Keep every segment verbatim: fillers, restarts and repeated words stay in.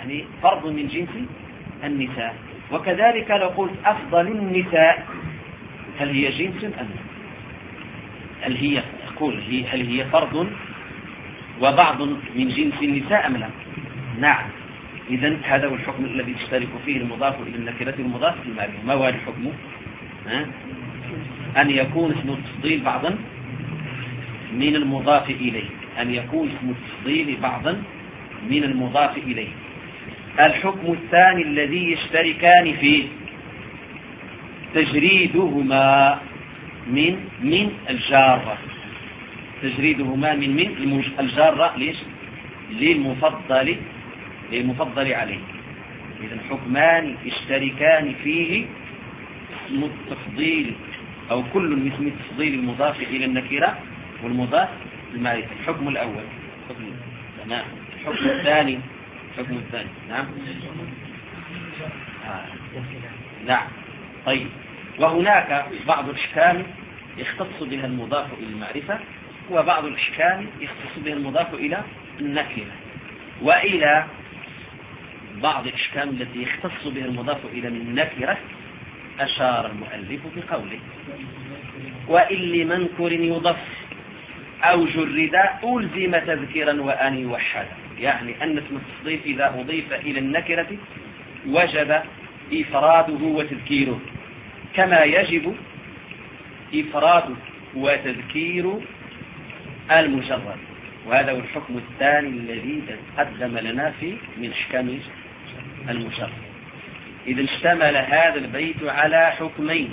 يعني فرد من جنس النساء. وكذلك لو قلت أفضل النساء، هل هي جنس أم لا؟ هل هي أقول هل هي فرد وبعض من جنس النساء أم لا؟ نعم. إذن هذا هو الحكم الذي تشترك فيه المضاف إلى النكرة المضاف للمعرفة. ما هو الحكم؟ أن يكون اسم التفضيل بعضا من المضاف إليه، أن يكون اسم التفضيل بعضا من المضاف إليه. الحكم الثاني الذي يشتركان فيه تجريدهما من من الجارة، تجريدهما من من الجارة ليش؟ للمفضل للمفضل عليه. إذن حكمان يشتركان فيه اسم التفضيل أو كل من اسم التفضيل المضاف إلى النكرة والمضاف للمعرفة. الحكم الأول تمام. الحكم الثاني الحكم الثاني نعم آه. نعم. طيب، وهناك بعض الأحكام يختص بها المضاف إلى المعرفة، وبعض الأحكام يختص بها المضاف إلى النكرة. وإلى بعض الأحكام التي يختص بها المضاف إلى النكرة أشار المؤلف بقوله: وإن لمنكر يضف أو جرد ألزم تذكيرا وأن يوحد. يعني أن اسم التفضيل إذا أضيف إلى النكرة وجب إفراده وتذكيره، كما يجب إفراده وتذكير المجرد. وهذا هو الحكم الثاني الذي تقدم لنا في من أحكام المجرد. إذا اشتمل هذا البيت على حكمين،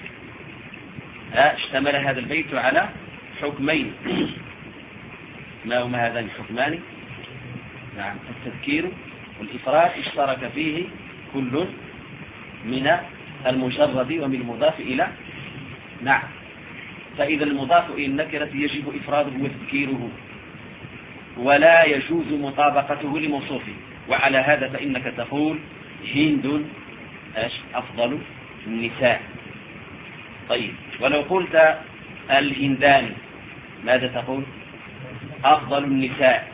اشتمل هذا البيت على حكمين. ما هما هذان الحكمان؟ نعم، التذكير والإفراد اشترك فيه كل من المجرد ومن المضاف إلى. نعم. فإذا المضاف إلى النكرة يجب إفراده وتذكيره، ولا يجوز مطابقته لموصوفه. وعلى هذا فإنك تقول هند أفضل النساء. طيب، ولو قلت الهندان ماذا تقول؟ أفضل النساء.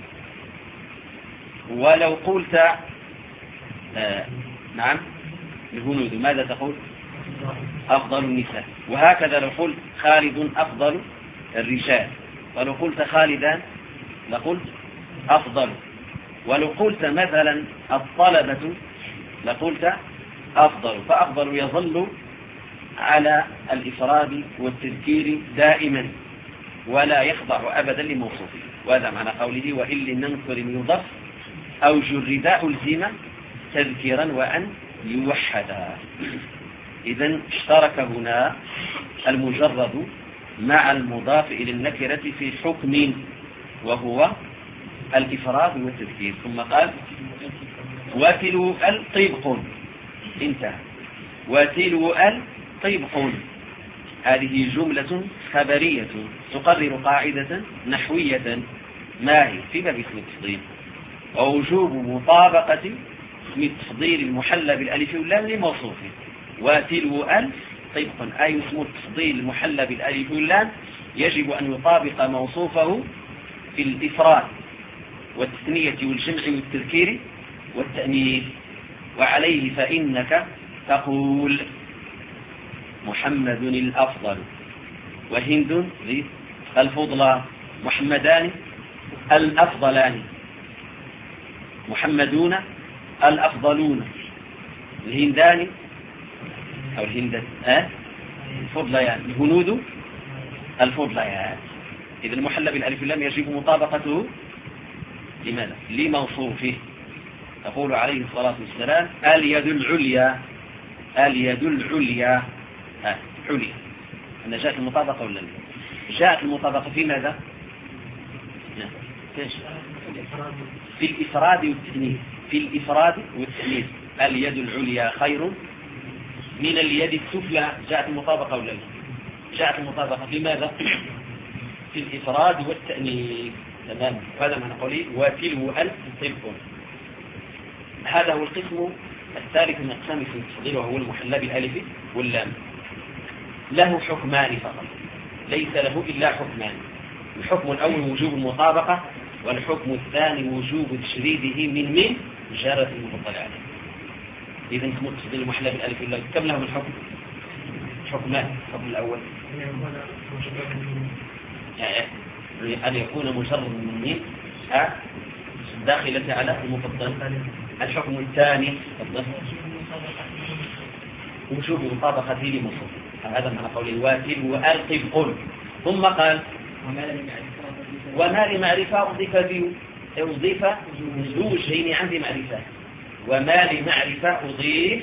ولو قلت آه نعم الهنود ماذا تقول؟ أفضل النساء. وهكذا لو قلت خالد أفضل الرجال، ولو قلت خالدان لقلت أفضل. ولو قلت مثلا الطلبة لقلت أفضل. فأفضل يظل على الإفراد والتذكير دائما ولا يخضع أبدا لموصوفه. وهذا معنى قوله: وإن لمنكر يضف أو جرد ألزم تذكيرا وأن يوحدا. إذن اشترك هنا المجرد مع المضاف إلى النكرة في حكم، وهو الإفراد والتذكير. ثم قال: وتلو ال طبق. انتهى. وتلو ال طبق. هذه جملة خبرية تقرر قاعدة نحوية ما هي في باب اسم التفضيل: ووجوب مطابقة اسم التفضيل المحلى بالألف واللام لموصوفه. وتلو ال طبق، أي اسم التفضيل المحلى بالألف واللام يجب أن يطابق موصوفه في الإفراد والتثنية والجمع والتذكير والتأنيث. وعليه فإنك تقول محمد الأفضل، وهند الفضلى، محمدان الأفضلان، محمدون الأفضلون، الهندان أو الهندان أه؟ الفضليان، الهنود الفضليان. إذا المحلى بالألف واللام يجب مطابقته لماذا؟ لموصوفه. تقول عليه الصلاة والسلام: اليد العليا، اليد العليا آه. عليا. أن جاءت المطابقة ولا لا؟ جاءت المطابقة في ماذا؟ في الإفراد والتأنيث. في الإفراد والتأنيث. اليد العليا خير من اليد السفلى. جاءت المطابقة ولا لا؟ جاءت المطابقة في ماذا؟ في الإفراد والتأنيث. تمام. هذا ما نقول وتلو ألف طبق. هذا هو القسم الثالث من أقسام اسم التفضيل، وهو المحلى بالألف واللام. له حكمان فقط، ليس له إلا حكمان. الحكم الأول وجوب المطابقة، والحكم الثاني وجوب تشريده من من جارة المفضل عليه. إذا متصل المحلى بالألف واللام كم لهم الحكم؟ حكمان. الحكم الأول يعني أن يكون مجرد من ميم داخلة على المفضل. الحكم الثاني وجوب مطابقته لمصدر، هذا معنى قوله واتل وألقب قل. ثم قال وما لمعرفة أضيف أضيف ذو وجهين عندي معرفة. وما لمعرفة أضيف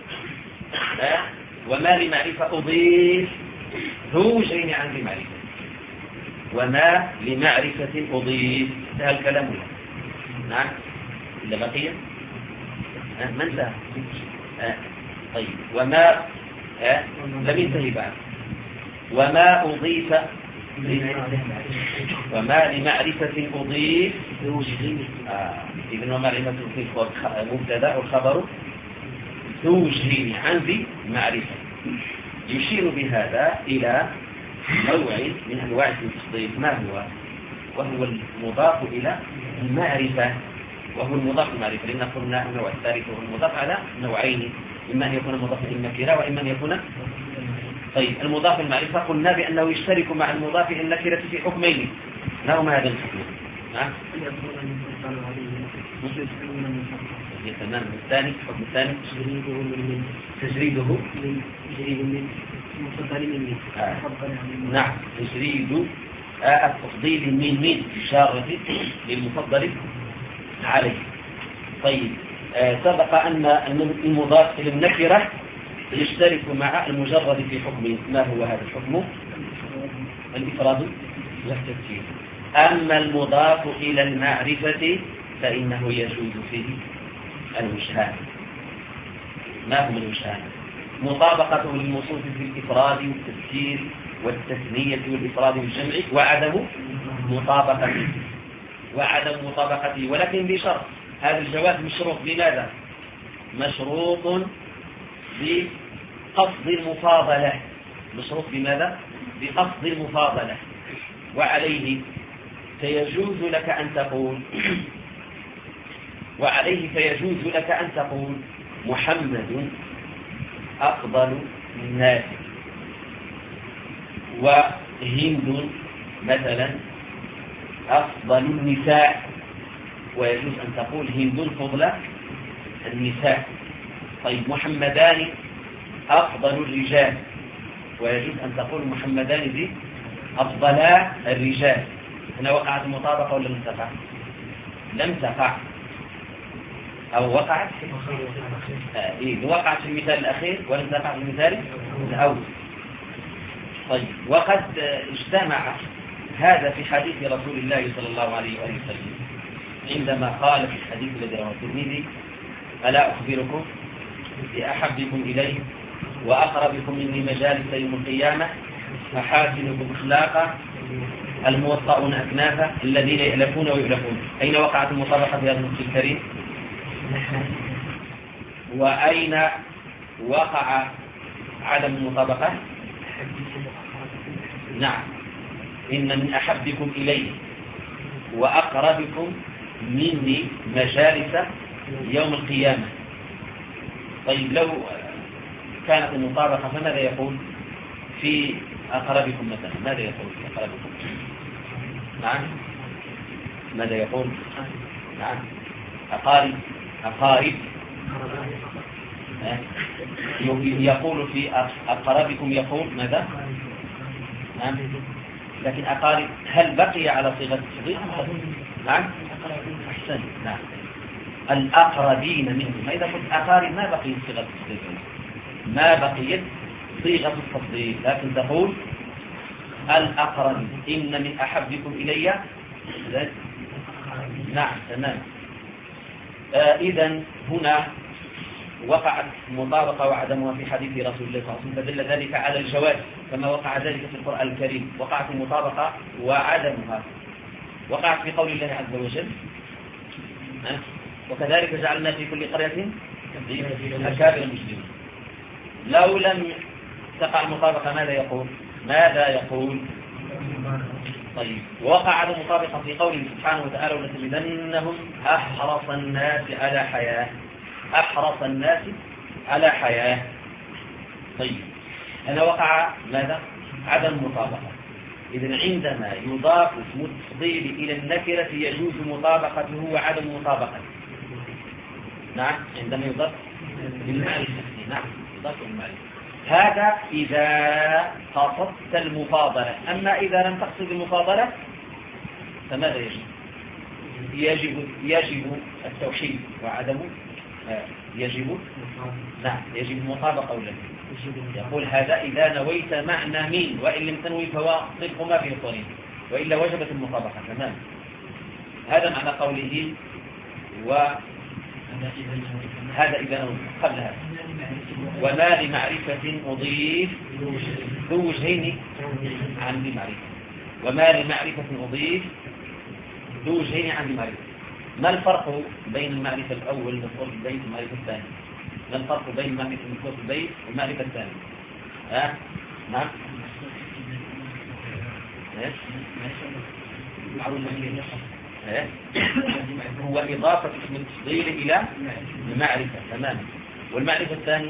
وما لمعرفة أضيف ذو وجهين عندي معرفة. وما لمعرفة أضيف انتهى الكلام له. نعم إلا بقية آه. من ذا آه. طيب وما آه. لم ينتهي بعد. وما أضيف وما لمعرفة أضيف آه. إذن وما لمعرفة أضيف مبتدأ والخبر ذو وجهين عندي معرفة. يشير بهذا إلى نوع من أنواع التفضيل. ما هو؟ وهو المضاف إلى المعرفة، وهو المضاف المعرفة، لأن قلنا النوع الثالث هو المضاف على نوعين، إما أن يكون مضاف إلى النكرة وإما أن يكون طيب المضاف المعرفة قلنا بأنه يشترك مع المضاف إلى النكرة في حكمين. ما هما هذا الحكم؟ نعم تمام. الثاني الحكم الثاني تجريده من تجريد من مفضل من آه. نعم تجريد آه التفضيل من من إشارة للمفضل عليه. طيب آه سبق أن المضاف إلى النكرة يشترك مع المجرد في حكم. ما هو هذا الحكم؟ الإفراد والتذكير. أما المضاف إلى المعرفة فإنه يجوز فيه الوجهان. ما هم الوجهان؟ مطابقته للموصوف في الإفراد والتذكير والتثنية والإفراد والجمع، وعدم مطابقته وعدم مطابقته ولكن بشرط. هذا الجواز مشروط بماذا؟ مشروط بقصد المفاضلة. مشروط بماذا؟ بقصد المفاضلة. وعليه فيجوز لك أن تقول وعليه فيجوز لك أن تقول محمد أفضل الناس، وهند مثلا أفضل النساء، ويجوز أن تقول هند فضل النساء. طيب محمدان أفضل الرجال، ويجوز أن تقول محمدان ذي أفضلا الرجال. هنا وقعت المطابقة ولا لم تقع؟ لم تقع أو وقعت آه إيه وقعت في المثال الأخير ولم تقع في المثال الأول. طيب وقد اجتمع هذا في حديث رسول الله صلى الله عليه وآله وسلم عندما قال في الحديث الذي رواه الترمذي ألا أخبركم بأحبكم إليه وأقربكم مني مجالس يوم القيامة أحاسنكم أخلاقا الموطؤون أكنافا الذين يألفون ويؤلفون. أين وقعت المطابقة في هذا النص الكريم؟ وأين وقع عدم المطابقة؟ نعم إن من أحبكم إليه وأقربكم مني مجالس يوم القيامة. طيب لو كانت المطابقة فماذا يقول في أقربكم مثلا؟ ماذا يقول في أقربكم؟ نعم ماذا يقول؟ نعم أقارب أقارب يقول في أقربكم يقول ماذا؟ نعم لكن أقارب هل بقي على صيغة التفضيل؟ نعم أحسن. نعم الأقربين منهم. إذا قلت أقارب ما بقيت صيغة التفضيل، ما بقيت صيغة التفضيل، لكن تقول الأقرب إن من أحبكم إلي. نعم تمام. آه إذا هنا وقعت مطابقة وعدمها في حديث رسول الله صلى الله عليه وسلم، فدل ذلك على الجواز كما وقع ذلك في القرآن الكريم. وقعت المطابقة وعدمها وقعت في قول الله عز وجل أه؟ وكذلك جعلنا في كل قرية أكابر المسلمين. لو لم تقع المطابقة ماذا يقول؟ ماذا يقول؟ طيب، وقع عدم مطابقة في قوله سبحانه وتعالى ولتجدنهم أحرص الناس على حياة. أحرص الناس على حياة. طيب، هنا وقع ماذا؟ عدم مطابقة. إذن عندما يضاف اسم التفضيل إلى النكرة يجوز مطابقته وعدم مطابقته. نعم، عندما يضاف للمعرفة. نعم، يضاف للمعرفة. هذا إذا قصدت المفاضلة. أما إذا لم تقصد المفاضلة فماذا يجب؟ يجب يجب التوحيد وعدم يجب نعم يجب المطابقة أو لا. يقول هذا إذا نويت معنى من، وإن لم تنوي فهو صدق ما فيه صريح، وإلا وجبت المطابقة تمام. هذا معنى قوله وهذا إذا نويت قبل هذا. وما لمعرفة أضيف ذو وجهين عن لمعرفة. وما لمعرفة أضيف ذو وجهين عن لمعرفة. ما الفرق بين المعرفة الأول والمذكور في البيت والمعرفة الثانية؟ ما الفرق بين المعرفة المذكور في البيت والمعرفة الثانية؟ ها؟ أه؟ نعم. إيه؟ هو إضافة اسم التفضيل إلى المعرفة تماما. والمعرفة الثانية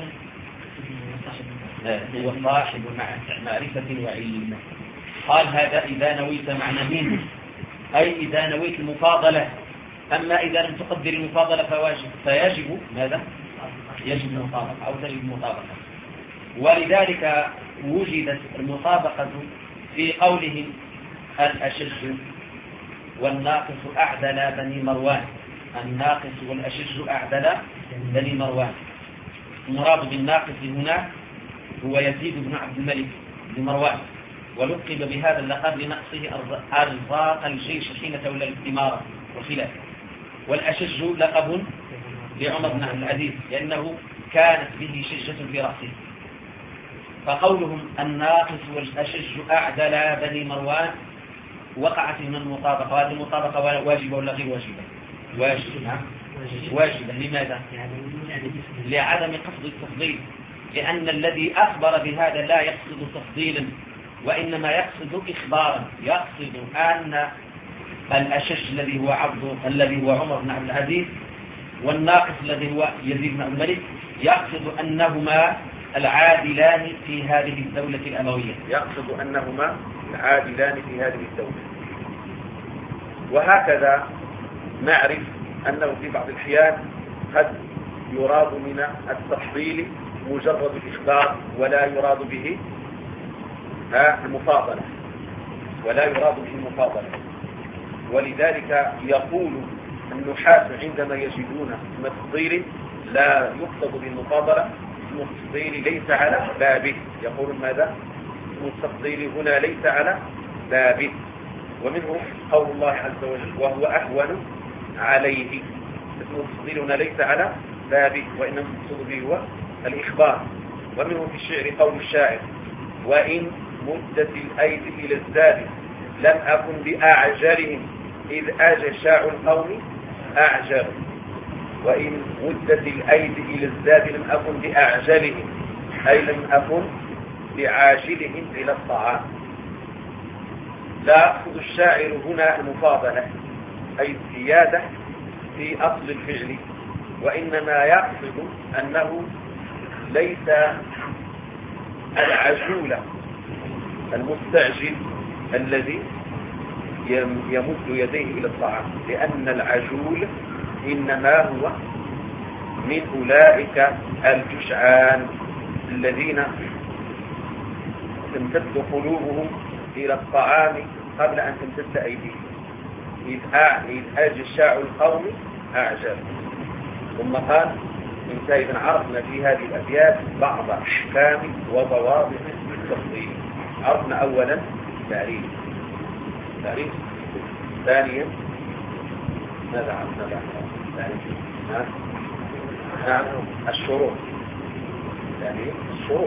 هو صاحب معرفة وعلم. قال هذا إذا نويت معنى منه، أي إذا نويت المفاضلة. أما إذا لم تقدر المفاضلة فواجب فيجب ماذا؟ يجب المطابقة أو تجب المطابقة. ولذلك وجدت المطابقة في قولهم الأشج والناقص أعدل بني مروان. الناقص والأشج أعدل بني مروان. المراد بالناقص هنا هو يزيد بن عبد الملك بن مروان، ولقب بهذا اللقب لنقصه أرزاق الجيش حين تولى الإمارة والخلافة. والأشج لقب لعمر بن عبد العزيز لأنه كانت به شجة في رأسه. فقولهم الناقص والأشج أعدل بني مروان وقعت من المطابقة. وهذه المطابقة واجبة ولا غير واجبة؟ واجبة. نعم واجبة. لماذا؟ لعدم قصد التفضيل، لأن الذي أخبر بهذا لا يقصد تفضيلا وإنما يقصد إخبارا. يقصد أن الأشج الذي هو عبد الذي هو عمر بن عبد العزيز والناقص الذي هو يزيد بن عبد الملك يقصد أنهما العادلان في هذه الدولة الأموية. يقصد أنهما العادلان في هذه الدولة. وهكذا نعرف أنه في بعض الأحيان قد يراد من التفضيل مجرد الإخبار ولا يراد به المفاضلة ولا يراد به المفاضلة. ولذلك يقول النحاة عندما يجدون اسم التفضيل لا يقصد بالمفاضلة، اسم التفضيل ليس على بابه. يقول ماذا؟ اسم التفضيل هنا ليس على بابه. ومنه قول الله عز وجل وهو أهون عليه. اسم التفضيل هنا ليس على بابه وإنما المقصود به هو الإخبار. ومنه في الشعر قول الشاعر وإن مدت الأيدي إلى الزاد لم أكن بأعجلهم إذ أجشاع القوم أعجل. وإن مدت الأيدي إلى الزاد لم أكن بأعجلهم أي لم أكن بعاجلهم إلى الطعام. لا يقصد الشاعر هنا المفاضلة أي الزيادة في أصل الفعل، وإنما يقصد أنه ليس العجول المستعجل الذي يمد يديه إلى الطعام، لأن العجول إنما هو من أولئك الجشعان الذين تمتد قلوبهم إلى الطعام قبل أن تمتد أيديهم. إذ أجشاع القوم أعجل. ثم قال انت إذن عرفنا في هذه الأبيات بعض أحكام وضوابط التفضيل. عرفنا أولا تعريف تعريف ثانيا ماذا عرفنا بعد تعريف؟ نعم الشروط. يعني الشروط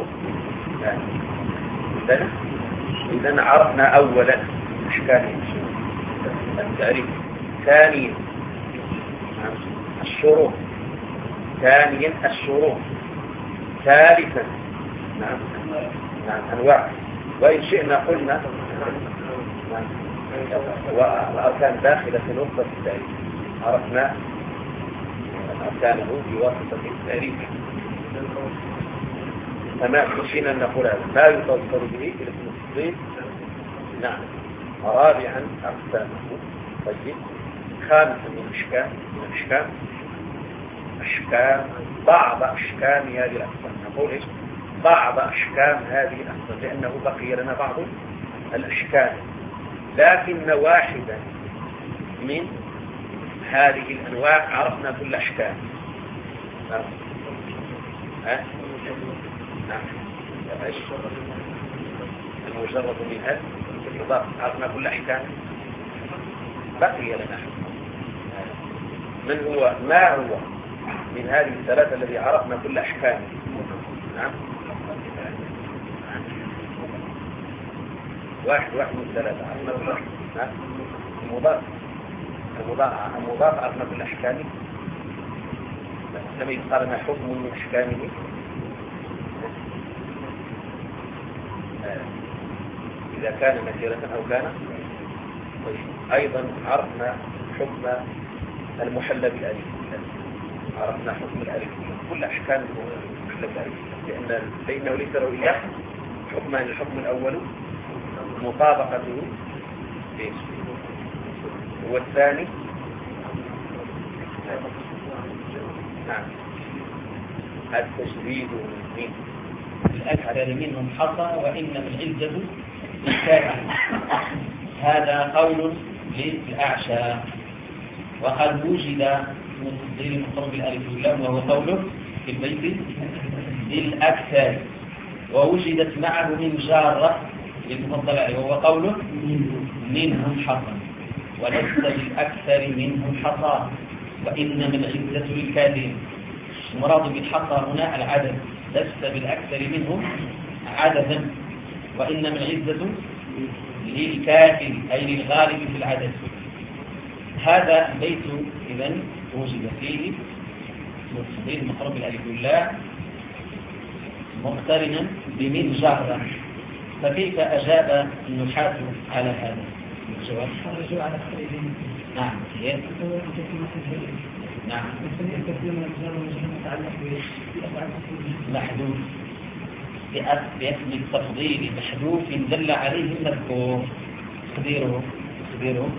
إذن إذن عرفنا أولا أحكام التعريف. ثانيا الشروط. ثانيا الشروط. ثالثا نعم نعم أنواع. وإن شئنا قلنا نعم والأركان داخلة في نقطة التعريف، عرفنا أركانه بواسطة التعريف. فما كفينا أن نقول هذا ما يتوصل به إلى اسم التفضيل. نعم. رابعا أقسامه. طيب. خامسا من أشكال من أشكال أشكال بعض أشكال هذه الأقسام. نقول إيش؟ بعض أشكال هذه الأقسام، لأنه بقي لنا بعض الأشكال، لكن واحدا من هذه الأنواع عرفنا كل أشكال. نعم. ها؟ نعم. المجرد من هذا الإضافة عرفنا كل أحكام، بقي لنا من هو ما هو من هذه الثلاثة الذي عرفنا كل أحكام. نعم. واحد واحد من ثلاثة عرفنا كل أحكام. نعم. المضاف المضاف المضاف عرفنا كل أحكامه، لما يقال ما حكم من أحكامه. إذا كان نكرة أو كان. طيب. أيضا عرفنا حكم المحلى بالألف، عرفنا حكم الألف كل أحكام المحلى بالألف، لأن فإنه ليس له إلا حكمان. الحكم الأول مطابقته والثاني نعم التشديد من الأكثر منهم حصى وإنما العزة بالكافر. هذا قول للأعشى. وقد وجد من تفضيل المقرب بالألف واللام وهو قوله في البيت للأكثر، ووجدت معه من جارة للمفضل عليه وهو قوله منهم حصى، ولست بالأكثر منهم حصى وإنما العزة للكافرين. المراد بالحصى هنا العدد، لست بالأكثر منهم عددا وإنما العزة للكافر أي للغالب في العدد. هذا البيت إذن وجد فيه تفضيل المقرب بالألف واللام مقترنا بمن جارة. فكيف أجاب النحاة على هذا الجواب؟ خرجوا على خريجين. نعم. نعم. محذوف باسم التفضيل محذوف دل عليه المذكور. تقديره تقديره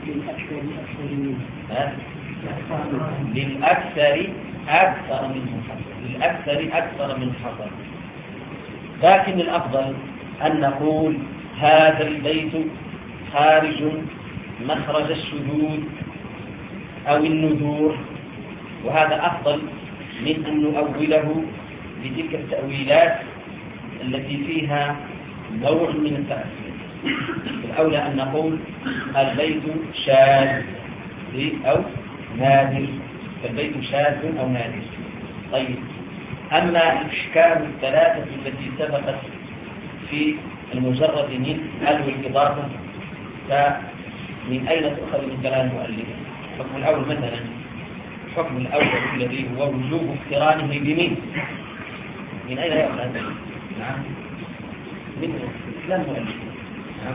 للأكثر أكثر منه حصر، للأكثر أكثر من حصر. لكن الأفضل أن نقول هذا البيت خارج مخرج الشذوذ أو النذور، وهذا أفضل من أن نؤوله بتلك التأويلات التي فيها نوع من التأثير. الأولى أن نقول البيت شاذ أو نادر، فالبيت شاذ أو نادر. طيب. أما الأشكال الثلاثة التي سبقت في المجرد من ألو الإضافة فمن أين تؤخذ من كلام المؤلف؟ الحكم الأول مثلا، الحكم الأول الذي هو وجوب اقترانه بمن، من أين يؤخذ؟ نعم من كلام المؤلف. نعم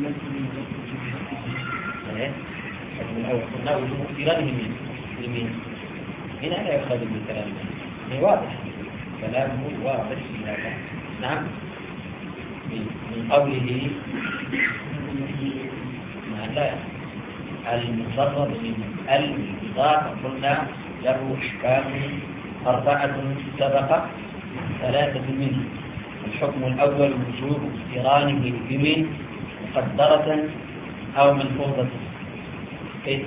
الحكم الأول قلنا وجوب اقترانه بمن، من أين يؤخذ من كلام المؤلف؟ واضح كلامه واضح في هذا. نعم من قوله لا المجرد من الإضافة قلنا له أحكام أربعة سبق ثلاثة منه. الحكم الأول وجوب اقترانه بمن مقدرة أو ملفوظة. كيف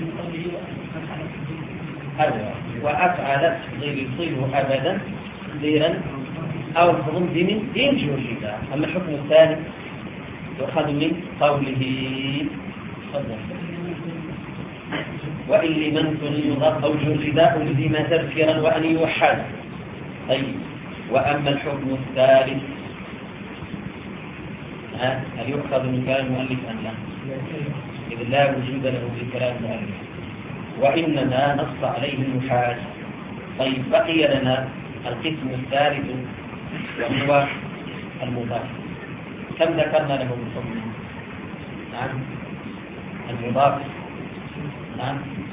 هذا وأفعل تفضيل يصيبه أبدا تقديرا أو الفضل بمن دين جوجدا. أما الحكم الثاني يؤخذ من قوله وإن لمن يضاف أو جوجدا ألزم تذكرا وأن يوحد. طيب. وأما الحكم الثالث هل يؤخذ من كلام المؤلف أم لا؟ إذ لا وجود له في كلام المؤلف وإنما نص عليه النحاة. طيب. بقي لنا القسم الثالث وهو المضاف. كم ذكرنا له من حكم؟ نعم المضاف نعم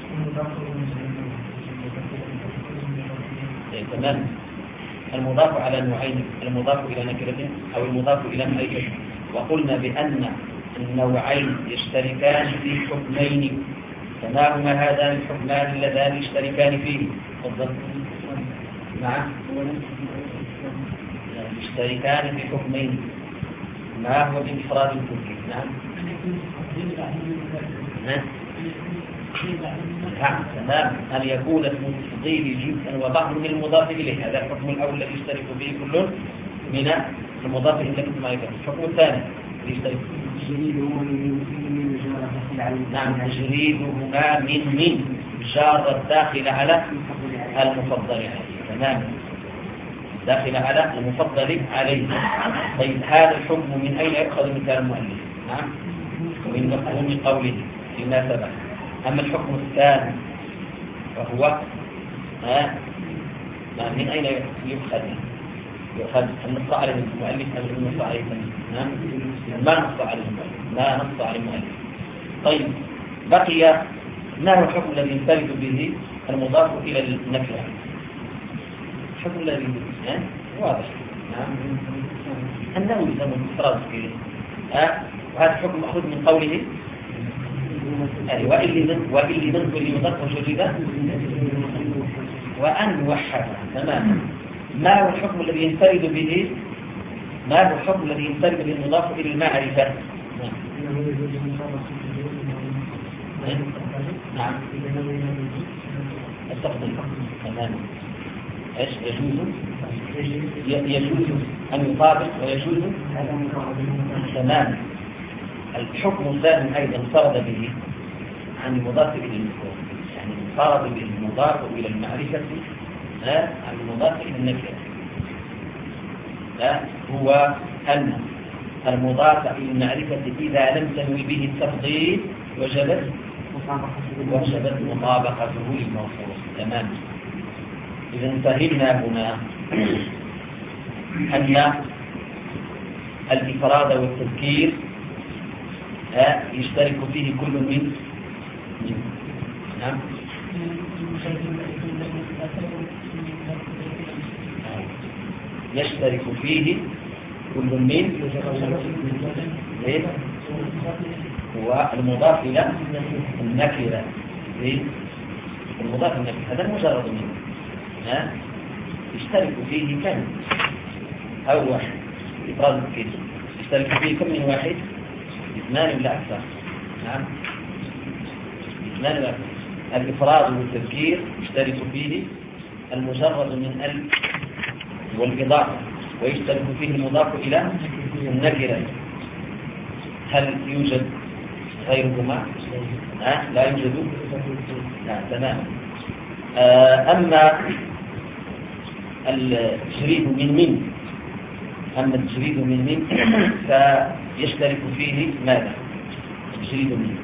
تمام. المضاف على نوعين، المضاف إلى نكرة أو المضاف إلى معرفة. وقلنا بأن النوعين يشتركان في حكمين، فما هما هذان الحكمان اللذان يشتركان فيه؟ تفضل. نعم يشتركان في حكمين، ما هو بإفراد الكفر؟ نعم نعم تمام. أن يكون اسم التفضيل جزءا وبعض من المضاف إليه، هذا الحكم الأول الذي يشترك فيه كل من المضاف إليه. الحكم الثاني يشترك نعم تجريدهما من من جار الداخل على المفضل عليه. تمام داخل على المفضل عليه. طيب هذا الحكم من أين يأخذ من كلام المؤلف؟ نعم من مفهوم قوله فيما سبق. أما الحكم الثاني وهو ها من أين يؤخذ؟ يؤخذ النص عليه المؤلف أم النص عليه نعم ما نص عليه المؤلف ما نص عليه المؤلف. طيب بقي ما هو الحكم الذي ينفرد به المضاف إلى النكرة؟ الحكم الذي ها واضح نعم أنه يسمى الإفراد كذا ها. وهذا الحكم مأخوذ من قوله وإن من وإن من كل مضاف جديدة وأن وحد. تماما. ما هو الحكم الذي ينفرد به ما هو الحكم الذي ينفرد به المضاف إلى المعرفة؟ نعم التفضيل. تماما. ايش يجوز يجوز أن يطابق ويجوز تماما. الحكم الثاني أيضا فرض به عن المضاف إلى المذكور، يعني فرض به المضاف إلى المعرفة لا عن المضاف إلى النكرة. لا هو أن المضاف إلى المعرفة إذا لم تنوي به التفضيل وجبت وجبت مطابقته للموصوف. تمام. إذا فهمنا هنا أن الإفراد والتذكير يشترك فيه كل من نعم يشترك فيه كل من والمضاف إلى النكرة. المضاف النكرة هذا مجرد منه ها يشترك فيه كم أو واحد. إفراد التذكير يشترك فيه كم من واحد؟ اثنان ولا أكثر. نعم اثنان ولا أكثر. الإفراد والتذكير يشترك فيه المجرد من ال والإضافة، ويشترك فيه المضاف إلى النكرة. هل يوجد غيرهما؟ أه؟ لا يوجد. نعم تمام. أما التجريد من من أما التجريد من من فيشترك فيه ماذا؟ التجريد من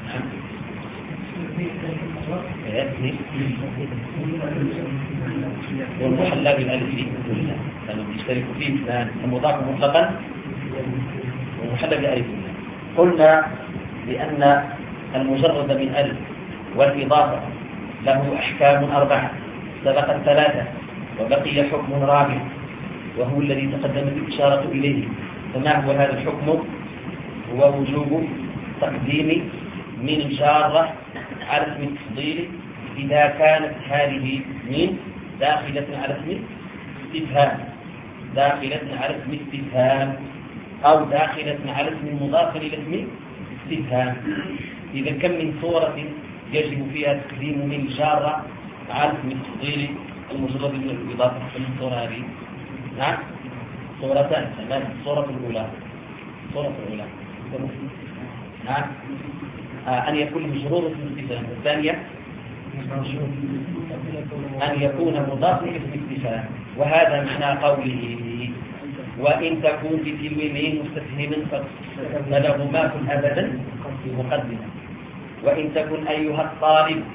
والمحلى بالألف كلها يشترك فيه المضاف مطلقا والمحلى بالألف. قلنا بأن المجرد من ألف والإضافة له أحكام أربعة سبقت ثلاثة وبقي حكم رابع وهو الذي تقدمت الإشارة إليه. فما هو هذا الحكم؟ هو وجوب تقديم من جارة على اسم التفضيل إذا كانت هذه من داخلة على اسم استفهام داخلة على اسم استفهام أو داخلة على اسم مضاف إلى اسم استفهام. إذا كم من صورة يجب فيها تقديم من جارة على اسم التفضيل المجرد من الإضافة من الصورة هذه؟ نعم صورتان. تمام. الصورة الأولى الصورة الأولى نعم آه أن يكون مجرور اسم الاستفهام. الثانية أن يكون مضاف إلى اسم الاستفهام. وهذا معنى قوله وإن تكون بتلوين مستفهم فلهما كن أبدا مقدمة. وإن تكن أيها الطالب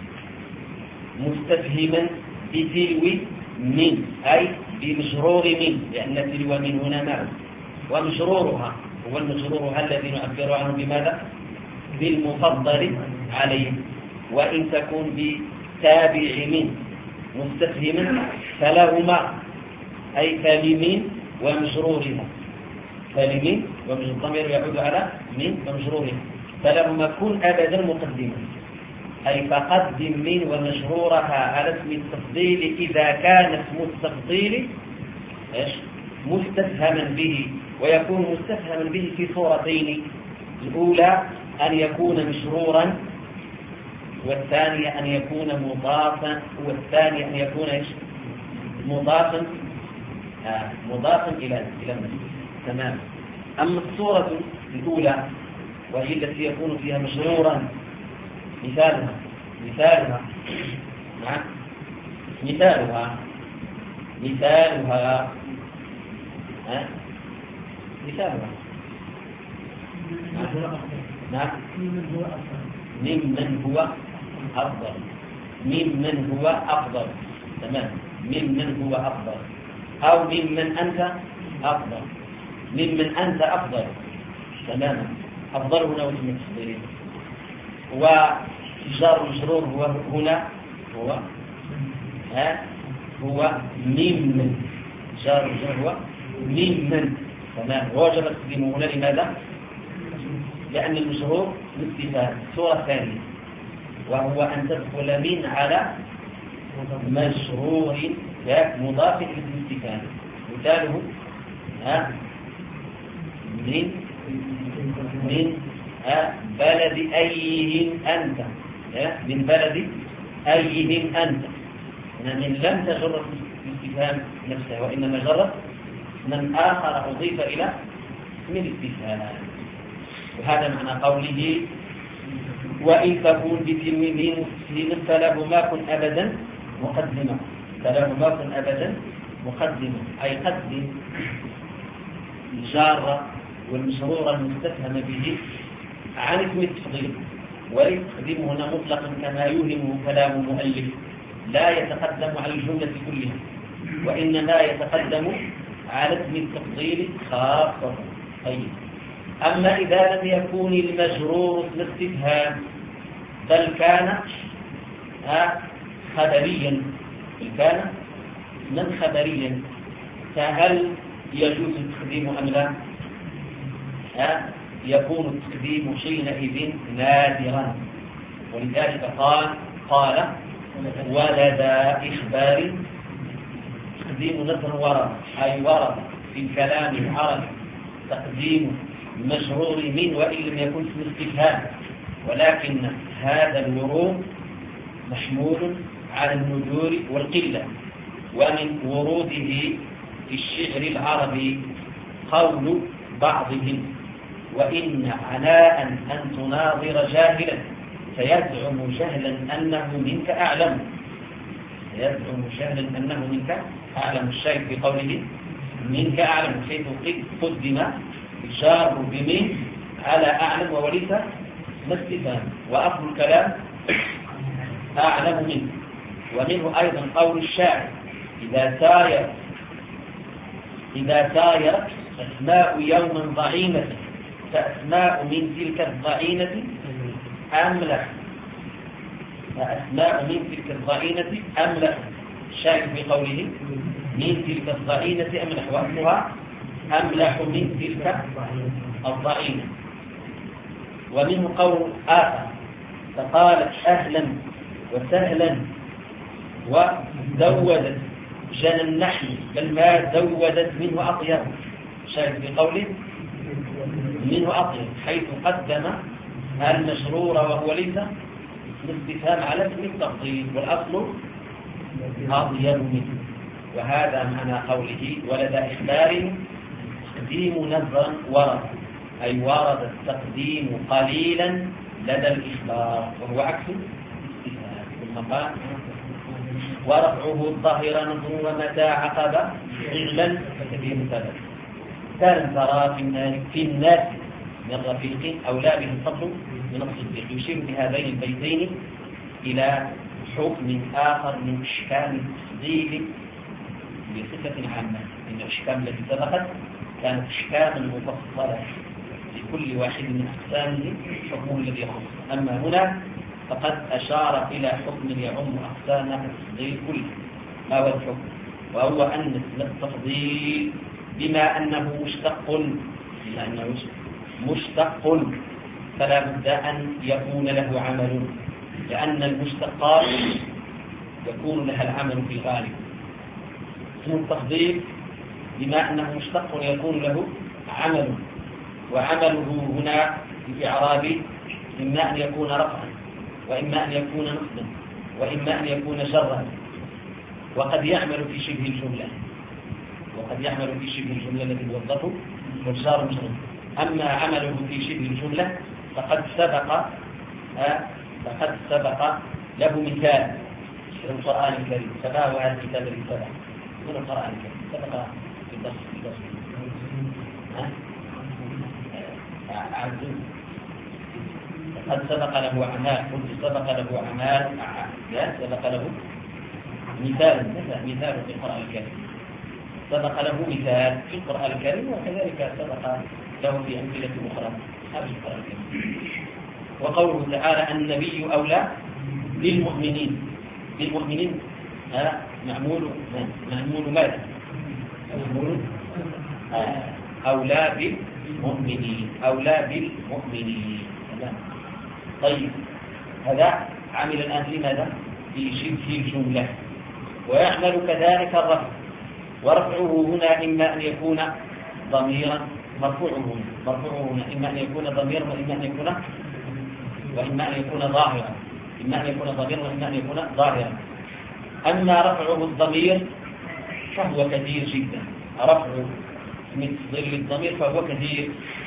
مستفهما بتلو من أي بمجرور من، لأن تلو من هنا معه ومجرورها هو المجرورها الذي نعبر عنه بماذا؟ بالمفضل عليه. وإن تكون بتابع من مستفهم فلهما أي كلمين ومجرورها، كلمين ومجرور الضمير يعود على من ومجرورها، فلهما كن أبدا مقدما، أي فقدم من ومجرورها على اسم التفضيل إذا كان اسم التفضيل مستفهما به. ويكون مستفهما به في صورتين: الأولى أن يكون مجرورا، والثانية أن يكون مضافا، والثانية أن يكون مضافا آه مضافا إلى إلى النفس. تمام. أما الصورة الأولى وهي التي يكون فيها مجرورا، مثالها مثالها نعم مثالها مثالها ها مثالها نعم ممن هو أفضل، ممن هو أفضل. تمام. ممن هو أفضل، أو ممن أنت أفضل، ممن أنت أفضل. تماما. أفضل هنا واسم التفضيل. وجار مجرور هو هنا هو ها هو ممن، جار مجرور هو ممن. تمام. وجب تقديمه هنا. لماذا؟ لأن المجرور باستفهام. الصورة الثانية وهو أن تدخل من على مجرور مضاف إلى الاستفهام. مثاله ها من من ها بلد أيهم أنت، ها من بلد أيهم أنت. من لم تجرد الاستفهام نفسه، وإنما جرد من آخر أضيف إلى اسم الاستفهام. وهذا معنى قوله: وإن تكون بتلميذ مسلم فله ما كن أبدا مقدمة، فله ما كن أبدا مقدمة، أي قدم الجار والمجرور المستفهم به عن اسم التفضيل. وليستخدمه هنا مطلقا كما يوهمه كلام المؤلف، لا يتقدم على الجملة كلها، وإنما يتقدم على اسم التفضيل خاصة. طيب. أما إذا لم يكن المجرور اسم استفهام بل كان خبريا، بل كان من خبريا، فهل يجوز التقديم أم لا؟ يكون التقديم حينئذ نادرا. ولذلك قال قال ولد إخبار. تقديم نذر ورد، أي ورد في الكلام العربي تقديم مجرور من وإن لم يكن اسم استفهام، ولكن هذا الورود محمول على النذور والقلة. ومن وروده في الشعر العربي قول بعضهم: وإن عناء أن تناظر جاهلا فيزعم جهلا أنه منك أعلم، يزعم جهلا أنه منك أعلم. الشاهد في قوله منك أعلم، حيث قدم الجار بمن على أعلم ووليس استفهام، وأصل الكلام أعلم منه. ومنه أيضا قول الشاعر: إذا ساير إذا سايرت أسماء يوما ضعينة فأسماء من تلك الضعينة أملح، فأسماء من تلك الضعينة أملح. الشاهد في قوله من تلك الضعينة أملح، وأصلها أملح من تلك الضعينة. ومنه قول آخر: فقالت أهلا وسهلا وزودت جنى النحل بل ما زودت منه أطيب. شاهد في قوله منه أطيب، حيث قدم المجرور وهو ليس الاستفهام على اسم التفضيل، والأصل أطيب منه. وهذا معنى قوله ولدى إخبار تقديم نذرا ورد، أي ورد التقديم قليلا لدى الإخبار، وهو عكس الاستفهام. ثم قال: ورفعه الظاهر نظر ومتى عقب فعلا فكثير ثبت. كان ترى في الناس في الناس من رفيق أولى به الفضل من الصديق. يشير بهذين البيتين إلى حكم آخر من إشكال التفضيل بصفة عامة. إن الإشكال التي سبقت كانت إشكالا مفصلا، لكل واحد من أقسامه حكمه الذي يخص. أما هنا فقد أشار إلى حكم يعم أقسام التفضيل كله. ما هو الحكم؟ وهو أن التفضيل بما أنه مشتق بما أنه مشتق فلا بد أن يكون له عمل، لأن المشتقات يكون لها العمل في الغالب. اسم التفضيل بما أنه مشتق يكون له عمل، وعمله هنا في الإعراب إما أن يكون رفعا وإما أن يكون نصبا وإما أن يكون جرا، وقد يعمل في شبه الجملة وقد يعمل في شبه الجملة التي توظفه والجار مجرور. أما عمله في شبه الجملة فقد سبق آه فقد سبق له مثال في القرآن الكريم. سبق وهذا الكتاب الذي سبق من القرآن الكريم سبق في الدرس في الدرس قد سبق له أعمال. قلت سبق له أعمال لا سبق له مثال مثال في القرآن الكريم. سبق له مثال في القرآن الكريم، وكذلك سبق له في أمثلة أخرى في القرآن الكريم. وقوله تعالى النبي أولى بالمؤمنين. بالمؤمنين هذا معمول معمول ماذا؟ معمول أولى بالمؤمنين أولى بالمؤمنين. طيب هذا عمل الآن في ماذا؟ في شبه الجملة. ويعمل كذلك الرفع، ورفعه هنا إما أن يكون ضميرا مرفوعه مرفوعه هنا إما أن يكون ضميرا وإما أن يكون وإما أن يكون ظاهرا إما أن يكون ضميرا وإما أن يكون ظاهرا. أما رفعه الضمير فهو كثير جدا. رفع اسم تفضيل الضمير فهو كثير،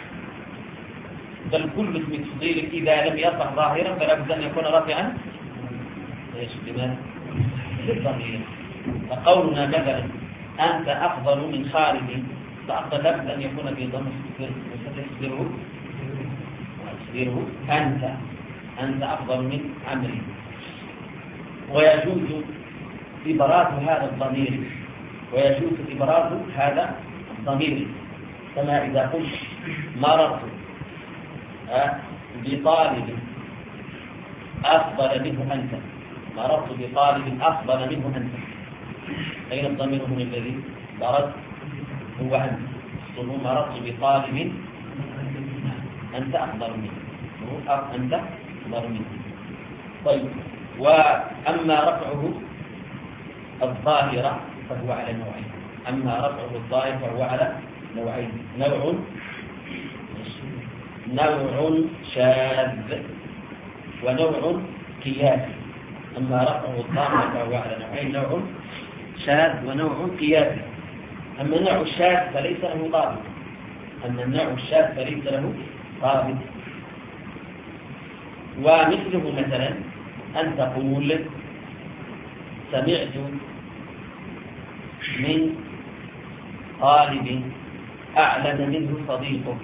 بل كل اسم تفضيل إذا لم يصح ظاهرا فلا بد أن يكون رافعا لماذا؟ للضمير. فقولنا مثلا أنت أفضل من خالد، فأفضل لا بد أن يكون في ضمير وستسبره وتسبره أنت أنت أفضل من عمري. ويجوز إبراز هذا الضمير ويجوز إبراز هذا الضمير كما إذا قلت مررت بطالب أفضل منه أنت. مررت بطالب أفضل منه أنت. أين الضمير من الذي برز؟ هو أنت. مررت بطالب أنت أفضل منه أنت أفضل منه. طيب وأما رفعه الظاهرة فهو على نوعين. أما رفعه الظاهر فهو على نوعين. نوع نوع شاذ ونوع قياسي. أما رفعه الظاهر فهو على نوعين، نوع شاذ ونوع قياسي. أما النوع الشاذ فليس له ضابط أما النوع الشاذ فليس له ضابط. ومثله مثلا أن تقول سمعت من طالب أعلم منه صديقه.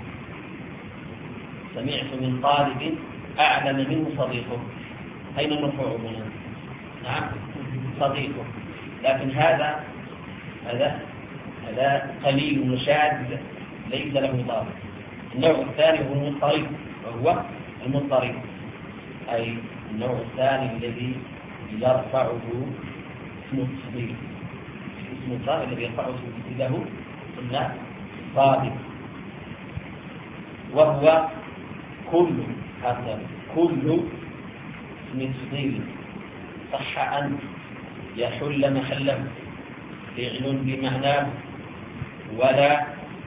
سمعت من طالب أعلم منه صديقه. أين المرفوع هنا؟ نعم صديقه. لكن هذا هذا هذا قليل وشاذ ليس له ضابط. النوع الثاني هو المضطرب، وهو المضطرب أي النوع الثاني الذي يرفعه اسم التفضيل. اسم الضابط الذي يرفعه اسم له قلنا ضابط، وهو كل هذا كل اسم تفضيل صح أن يحل محله فعل بمعناه ولا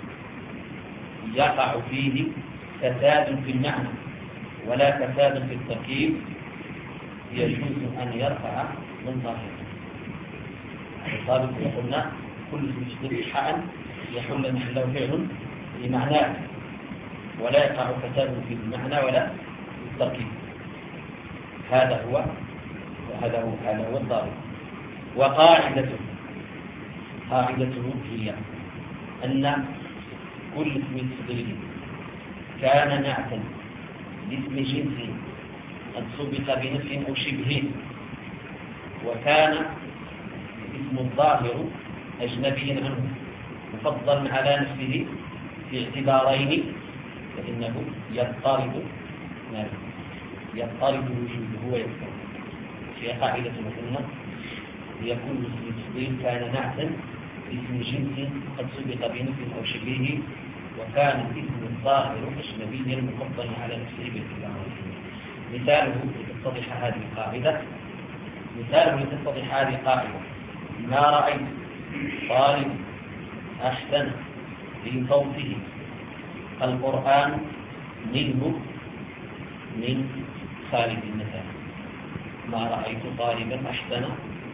يقع فيه فساد في المعنى ولا فساد في التركيب يجوز أن يرفع من ظاهره. الضابط يقولنا كل اسم تفضيل صح أن يحل محله فعل بمعناه ولا يقع فساد في المعنى ولا في التركيب. هذا هو هذا هو هذا هو الضابط. وقاعدته قاعدته هي أن كل اسم تفضيل كان نعتا لاسم جنس قد سبق بنفس أو شبه، وكان اسم الظاهر أجنبيا عنه مفضلا على نفسه في اعتبارين فإنه يضطرب يضطرب وجوده ويكثر. في قاعدة مثلنا هي كل اسم تفضيل كان نعتا اسم جنس قد سبق بنفس أو شبهه، وكان الاسم الظاهر أجنبيا مفضلا على نفسه باعتباره. مثاله لتتضح هذه القاعدة مثاله لتتضح هذه القاعدة ما رأيت طالب أحسن في صوته القرآن منه من خالد مثلا. ما رأيت طالبا أحسن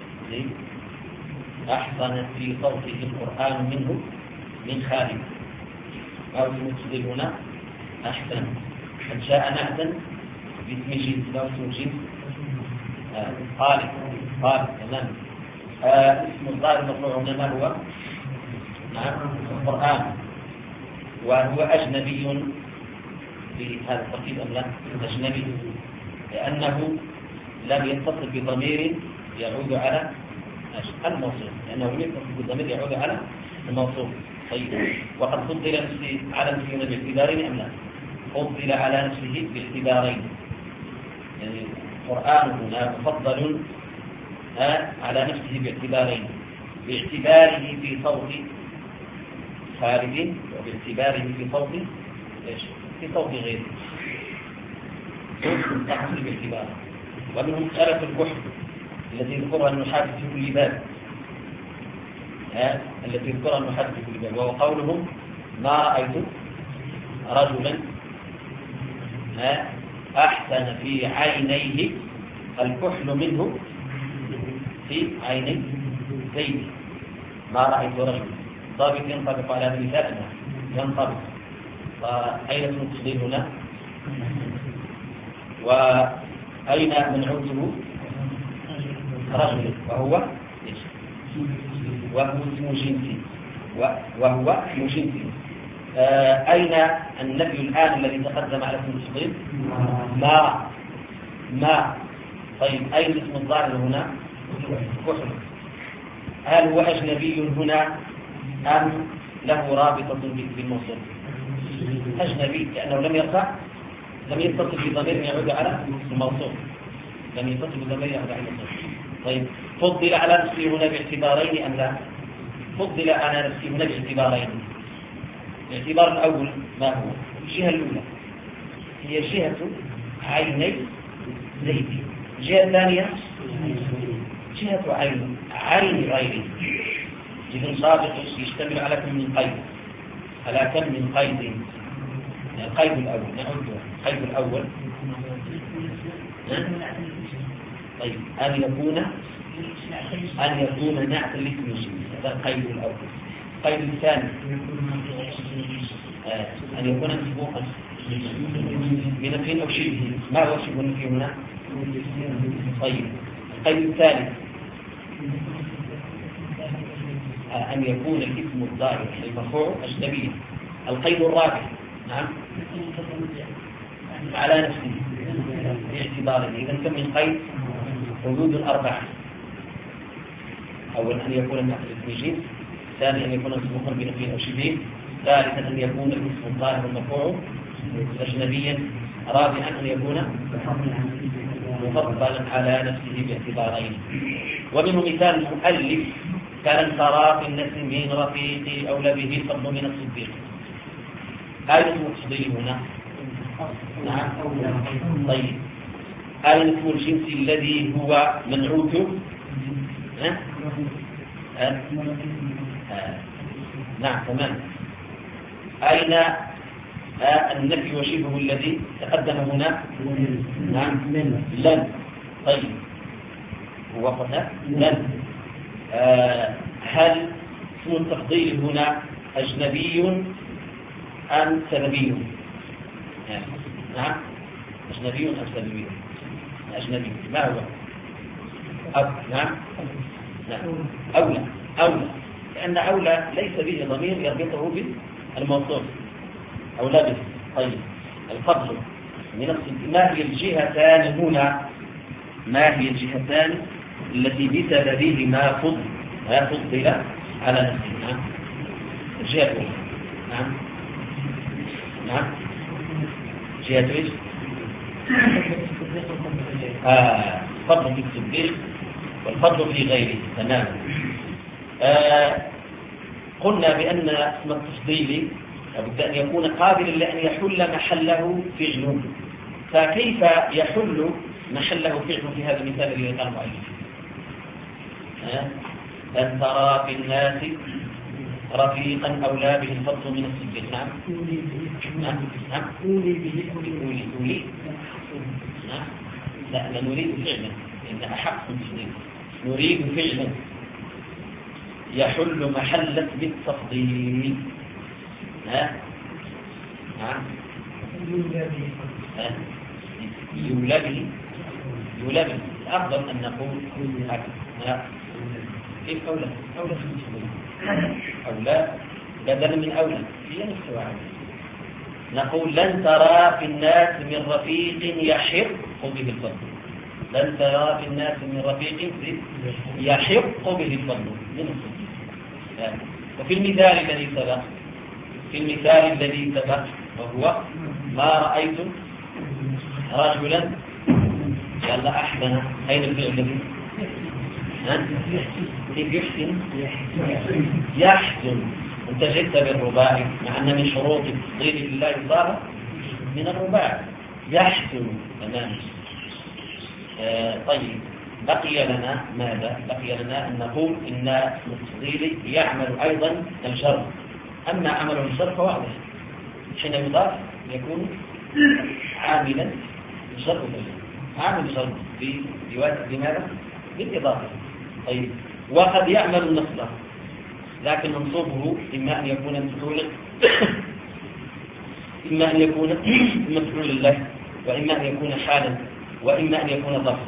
أحسن في صوته القرآن منه من خالد. ما هو المقصود هنا؟ أحسن. قد جاء نعتا باسم جنس، ما هو اسم جنس؟ طالب طالب تمام. آه اسم الظاهر المطلوع هنا ما هو؟ نعم القرآن، وهو أجنبي في هذا التركيب أم لا؟ أجنبي لأنه لم يتصل بضمير يعود على الموصول، لأنه لم يتصل بضمير يعود على الموصول. طيب، وقد فضل نفسه على نفسه باعتبارين أم لا؟ فضل على نفسه باعتبارين، يعني القرآن هنا مفضل على نفسه باعتبارين: باعتباره في صوت خالد، وباعتباره في صوت ايش؟ في صوت غيره. تحصل باعتباره. ومنهم مسألة الكحل التي يذكرها المحادث في كل باب، التي يذكرها المحادث في كل باب، وهو قولهم ما رأيت رجلا أحسن في عينيه الكحل منه في عيني زيد. ما رأيت رجلا ضابط ينطبق على هذا المثال ينطبق. وأين المقصود هنا؟ وأين منعوته؟ رجل، وهو وهو اسم جنسي، وهو اسم جنسي. أين النفي الآن الذي تقدم على اسم التفضيل؟ ما ما طيب، أين اسم الظاهر هنا؟ كحل. هل هو أجنبي هنا أم له رابطة بالموصول؟ أجنبي، لأنه لم يرفع لم يتصل بضمير يعود على الموصول، لم يتصل بضمير يعود على الموصول. طيب، فضل على نفسه هنا باعتبارين أم لا؟ فضل على نفسه هنا باعتبارين. الاعتبار الأول ما هو؟ الجهة الأولى هي جهة عيني زيد. الجهة الثانية جهة عين عين غيره. جهة سابق يشتمل على كم من قيد، على كم من قيد. القيد الأول نعده. القيد الأول طيب أن يكون أن يكون نعت الاسم الجنس، هذا القيد الأول. القيد الثاني آه. أن يكون مسبوقا بنفي أو شبه. ما هو شبه النفي هنا؟ طيب، القيد الثالث آه. أن يكون الاسم الظاهر المرفوع أجنبيا. القيد الرابع نعم على نفسه باعتباره. إذا كم من قيد؟ حدود الأربعة. أولا أن يكون النفس الاسم جنس، ثانيا أن يكون مسبوقا بنفي أو شبه، ثالثا أن يكون الاسم الظاهر المرفوع أجنبيا، رابعا أن يكون مفضلا على نفسه باعتبارين. ومنه مثال المؤلف: كان ترى في النفس من رفيقي أولى به فضل من الصديق. آية المقصودين هنا نعم. طيب، آية اسم الجنس الذي هو منعوت ها؟ ها؟ ها؟ نعم تمام. أين آه النفي وشبهه الذي تقدم هنا؟ نعم لن. طيب، هو قلنا لن. آه هل اسم التفضيل هنا أجنبي أم سببي؟ نعم أجنبي أم سببي؟ أجنبي. ما هو؟ أو نعم نعم أولى أولى لأن أولى ليس به ضمير يربطه بالموصول أولى به. طيب، الفضل من ما هي الجهتان هنا؟ ما هي الجهتان التي بسببهما فضل ما فضل على نفسه؟ نعم الجهة الأولى نعم نعم جهة رزق آه الفضل في التصديق والفضل في غيره. تمام. آه قلنا بأن اسم التفضيل لابد أن يكون قابلا لأن يحل محله فعل. فكيف يحل محله فعل في هذا المثال الذي قال المؤلف؟ لن ترى في الناس رفيقا أولى به الفضل من الصديق. نعم نعم نعم أولي به أولي أولي نعم. لا لا نريد فعلا إن أحق من الصديق نريد فعلا يحل محل بالتفضيل. ها نعم يولى به يولى به الأفضل أن نقول هكذا. كيف أولى أولى في المسلمين أولى بدلا من أولى هي نفس واحد. نقول لن ترى في الناس من رفيق يحق به الفضل. لن ترى في الناس من رفيق يحق به الفضل من الفضل. وفي المثال الذي سبق في المثال الذي سبق وهو ما رأيت رجلا يلا أحسن. أين الفعل الذي يحسن يحسن. انت جئت بالرباعي مع أن من شروط التفضيل لله صار من الرباعي يحسن. تمام. آه طيب بقي لنا ماذا؟ بقي لنا أن نقول إن التفضيل يعمل أيضا الجر. أما عمل الجر فواضح حين يضاف يكون عاملا الجر عامل الجر بماذا؟ بالإضافة. طيب وقد يعمل النصب لكن منصوبه إما أن يكون مفعولا إما أن يكون مفعولا له وإما أن يكون حالا وإما أن يكون ظرفا.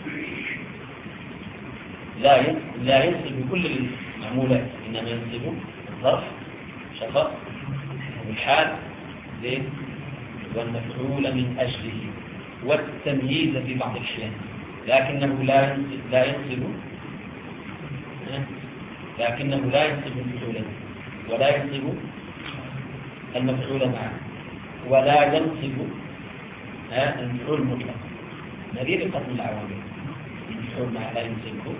لا لا ينصب بكل المعمولات إنما ينصب الظرف شفق والحال والمفعول من أجله والتمييز في بعض الأحيان. لكنه لا ينصب لا ينصب لكنه لا ينصب المفعول ولا ينصب المفعول معه ولا ينصب المفعول المطلق. هذه قسم العوامل. المفعول معه لا ينصبه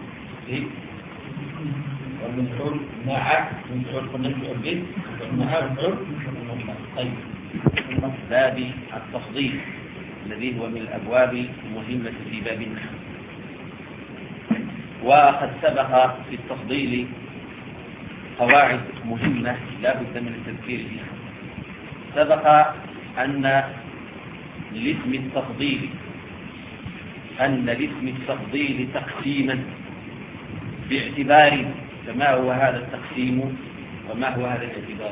والمفعول معه المفعول قلنا المفعول به معه المفعول المطلق. طيب باب التفضيل الذي هو من الأبواب المهمة في باب النحو. وقد سبق في التفضيل قواعد مهمة لا بد من التذكير بها. سبق أن لاسم التفضيل أن لاسم التفضيل تقسيما باعتبار فما هو هذا التقسيم وما هو هذا الاعتبار.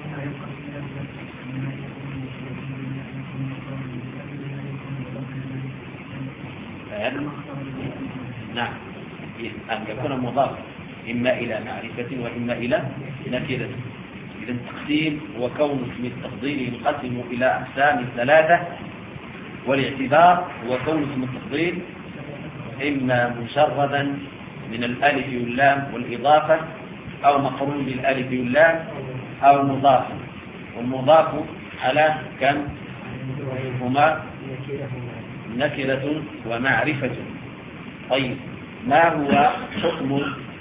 نعم أن يكون مضاف إما إلى معرفة وإما إلى نكرة. إذا التقسيم وكون اسم التفضيل ينقسم إلى أقسام ثلاثة. والاعتبار هو كون اسم التفضيل إما مجردا من الألف واللام والإضافة أو مقرون بالألف واللام أو مضاف. والمضاف على كم هما نكرة ومعرفة. طيب ما هو حكم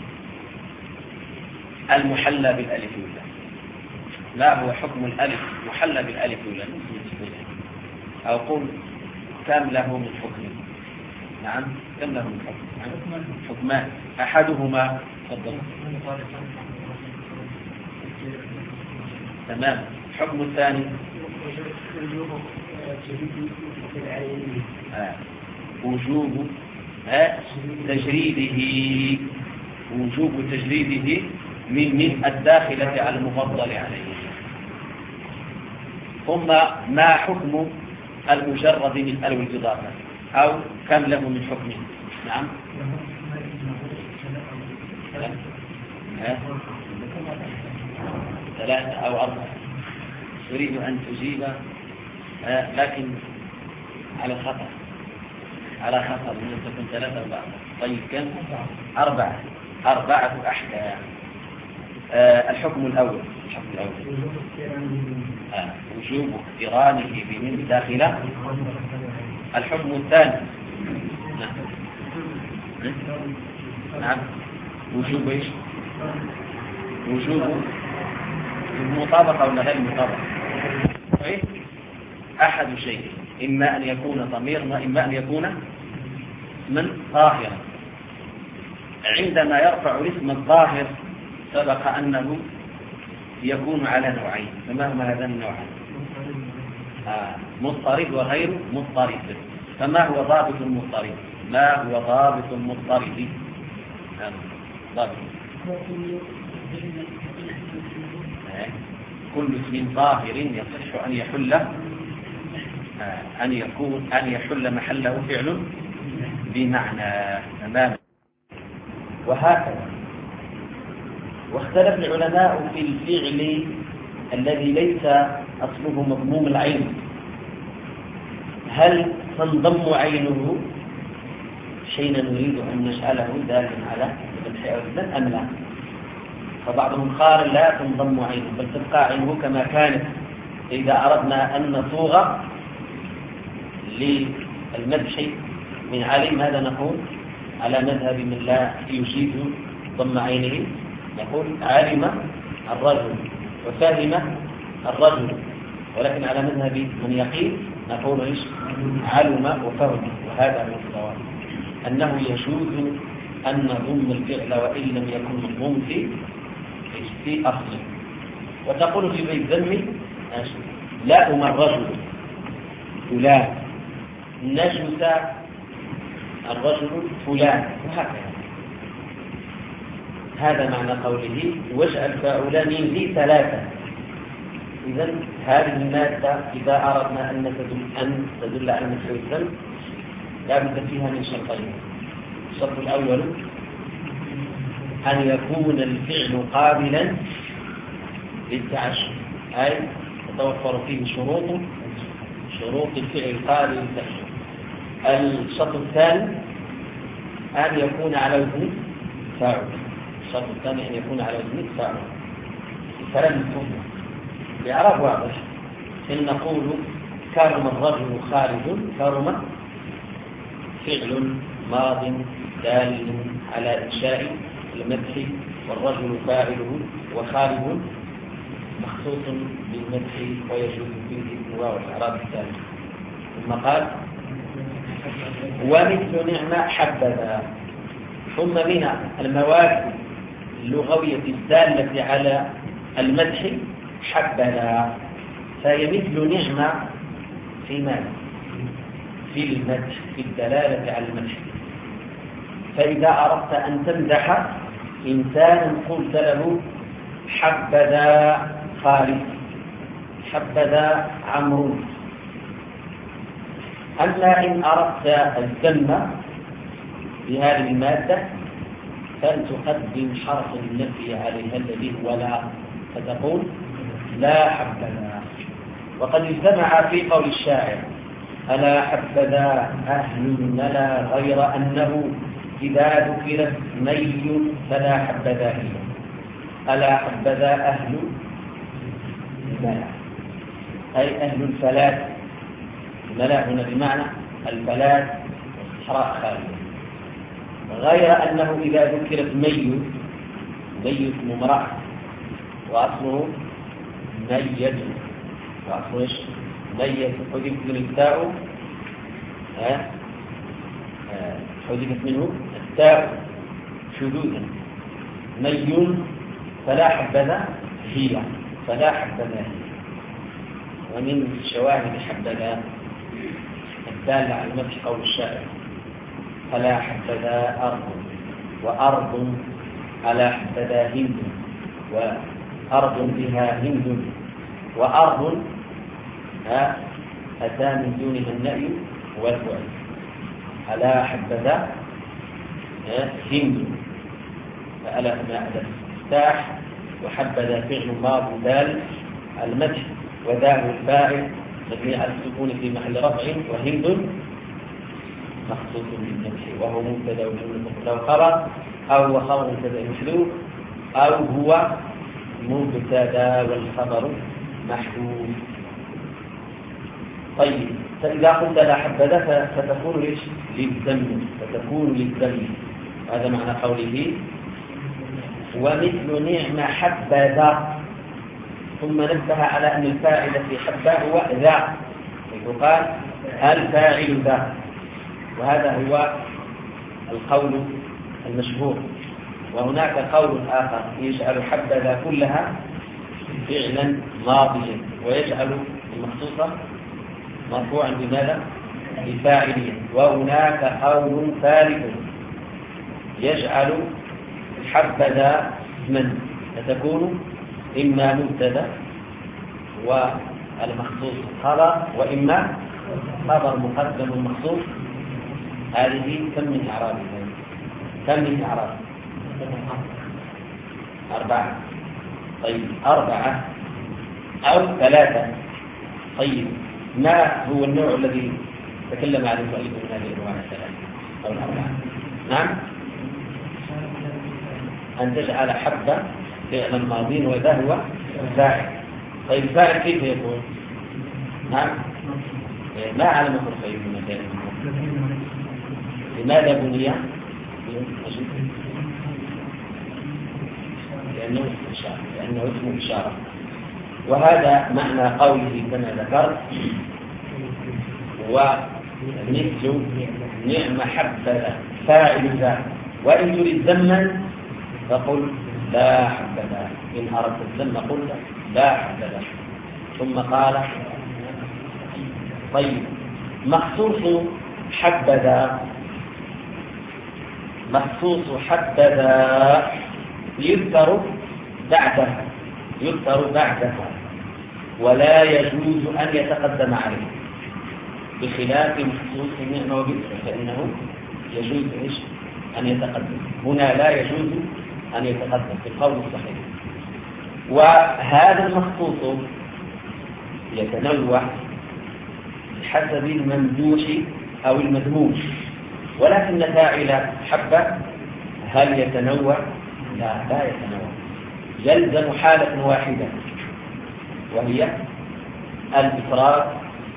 المحلى بالألف واللام؟ ما هو حكم الألف محلى بالألف واللام؟ أو قل كم له من حكم؟ نعم كم له من حكم؟ حكمان أحدهما تفضل. تمام. حكم الثاني آه. وجوب آه. تجريده وجوب تجريده من من الداخلة على المفضل عليه. ثم ما حكم المجرد من ألو الإضافة أو كم له من حكمه؟ نعم آه. ثلاثة أو أربعة. أريد أن تجيب آه. لكن على خطأ على خطأ من تكون ثلاثة أو أربعة. طيب كم؟ أربعة أربعة أحكام. آه. الحكم الأول الحكم الأول آه. وجوب اقترانه بمن داخل الحكم الثاني. نعم نعم وجوب ايش؟ وجوب المطابقة ولا غير المطابقة؟ صحيح؟ أحد شيء، إما أن يكون ضميرا وإما أن يكون اسما ظاهرا. عندما يرفع الاسم الظاهر سبق أنه يكون على نوعين، فما هما هذان النوعين؟ آه. مضطرد وغير مضطرد. فما هو ضابط المضطرد؟ ما هو ضابط المضطرد؟ آه. ضابط آه. كل اسم ظاهر يصح أن يحل آه. أن يكون أن يحل محله فعل بمعنى تماما. وهكذا. واختلف العلماء في الفعل الذي ليس أصله مضموم العين، هل تنضم عينه حين نريد أن نجعله دالا على الفتح أو الضم أم لا؟ فبعضهم قال لا تنضم عينه بل تبقى عينه كما كانت. إذا أردنا أن نصوغ للمدح من علي ماذا نقول؟ على مذهب من لا يجيز ضم عينه نقول علم الرجل وفهم الرجل، ولكن على مذهب من يقين نقول ايش؟ علم وفهم. وهذا من الصواب أنه يجوز أن نضم الفعل وإن لم يكن مضموم في في أصله. وتقول في بيت ذمي لا أم الرجل فلان، نجس الرجل فلان، وهكذا. هذا معنى قوله واجعل فاعلان لي ثلاثة. إذن هذه المادة إذا أردنا أن تدل, أن تدل على نفس الذنب لا بد فيها من شرطين. الشرط الأول أن يكون الفعل قابلا للتعشر، أي تتوفر فيه شروط شروط الفعل القابل للتعشر. الشرط الثاني أن يكون على وزن فاعل. الشرط الثاني أن يكون على وزن فاعل. الكلام مفهوم بإعراب واضح. إن نقول كرم الرجل خارج، كرم فعل ماض دال على إنشاء المدح، والرجل فاعله، وخارج مخصوص بالمدح ويجوز فيه الواو والإعراب الثاني. ثم قال ومثل نعمة حبذا. ثم من المواد اللغوية الدالة على المدح حبذا، فهي مثل نعمة في ماذا؟ في المدح، في الدلالة على المدح. فإذا أردت أن تمدح إنسانا قلت له حبذا خالد، حبذا عمرو. أما إن أردت الذم بهذه المادة فلتقدم حرف النفي عليها الذي هو لا، فتقول لا حبذا. وقد اجتمع في قول الشاعر ألا حبذا أهل الملا غير أنه إذا ذكرت مي فلا حبذا هي. ألا حبذا أهل الملا أي أهل الفلات. الملا هنا بمعنى الفلات والصحراء خالية، غير أنه إذا ذكرت مي، مي اسم امرأة وأصله ميت، وأصله إيش؟ ميت. حذفت من التاء حذفت منه التاء شذوذا. مي فلا حبذا هي، فلا حبذا هي. ومن شواهد حبذا الدالة على المدح قول الشاعر فلا حبذا أرض، وأرض على حبذا هند، وأرض بها هند، وأرض أتى من دونها النأي والبعد. على حبذا هند، فألا ما افتاح، وحبذا فعل ماض دال المدح، ودال الفاعل مبني على السكون في محل رفع، وهند مخصوص بالمدح وهو مبتدا وجمله مبتدا وخبر، او هو خبر مبتدا محذوف، او هو مبتدا والخبر محذوف. طيب فإذا قلت لا حبذا فتكون ليش للذم، فتكون للذم. هذا معنى قوله ومثل نعم حبذا، ثم نبه على أن الفاعل في حبة هو ذا، يقال الفاعل ذا، وهذا هو القول المشهور. وهناك قول آخر يجعل حبذا كلها فعلا ماضيا ويجعل المخصوصة مرفوعا بماذا؟ بفاعلية. وهناك قول ثالث يجعل حبذا اسما، فتكون إما مبتدا والمخصوص خبر، وإما خبر مقدم مخصوص. هذه كم من إعراب؟ كم من إعراب؟ أربعة. طيب أربعة أو ثلاثة. طيب ما هو النوع الذي تكلم عليه المؤلف من هذه الأنواع الثلاثة أو الأربعة؟ نعم، أن تجعل حبة فعلا ماضين وذا هو فاعل. طيب فاعل كيف يكون؟ نعم، ما علم الخير من مكان. لماذا بني؟ لأنه إشارة، لأنه اسم إشارة. وهذا معنى قوله كما ذكرت ومثل نعم حبذا فاعل ذا. وإن تريد ذما فقل لا حبذا، إن أردت الذم قل لا حبذا. ثم قال طيب مخصوص حبذا، مخصوص حبذا يذكر بعدها، يذكر بعدها ولا يجوز أن يتقدم عليه، بخلاف مخصوص نعم وبئس فإنه يجوز إيش أن يتقدم. هنا لا يجوز أن يتقدم في القول الصحيح. وهذا المخصوص يتنوع بحسب الممدوح أو المذموم، ولكن فاعل حبة هل يتنوع؟ لا، لا يتنوع، يلزم حالة واحدة وهي الإفراد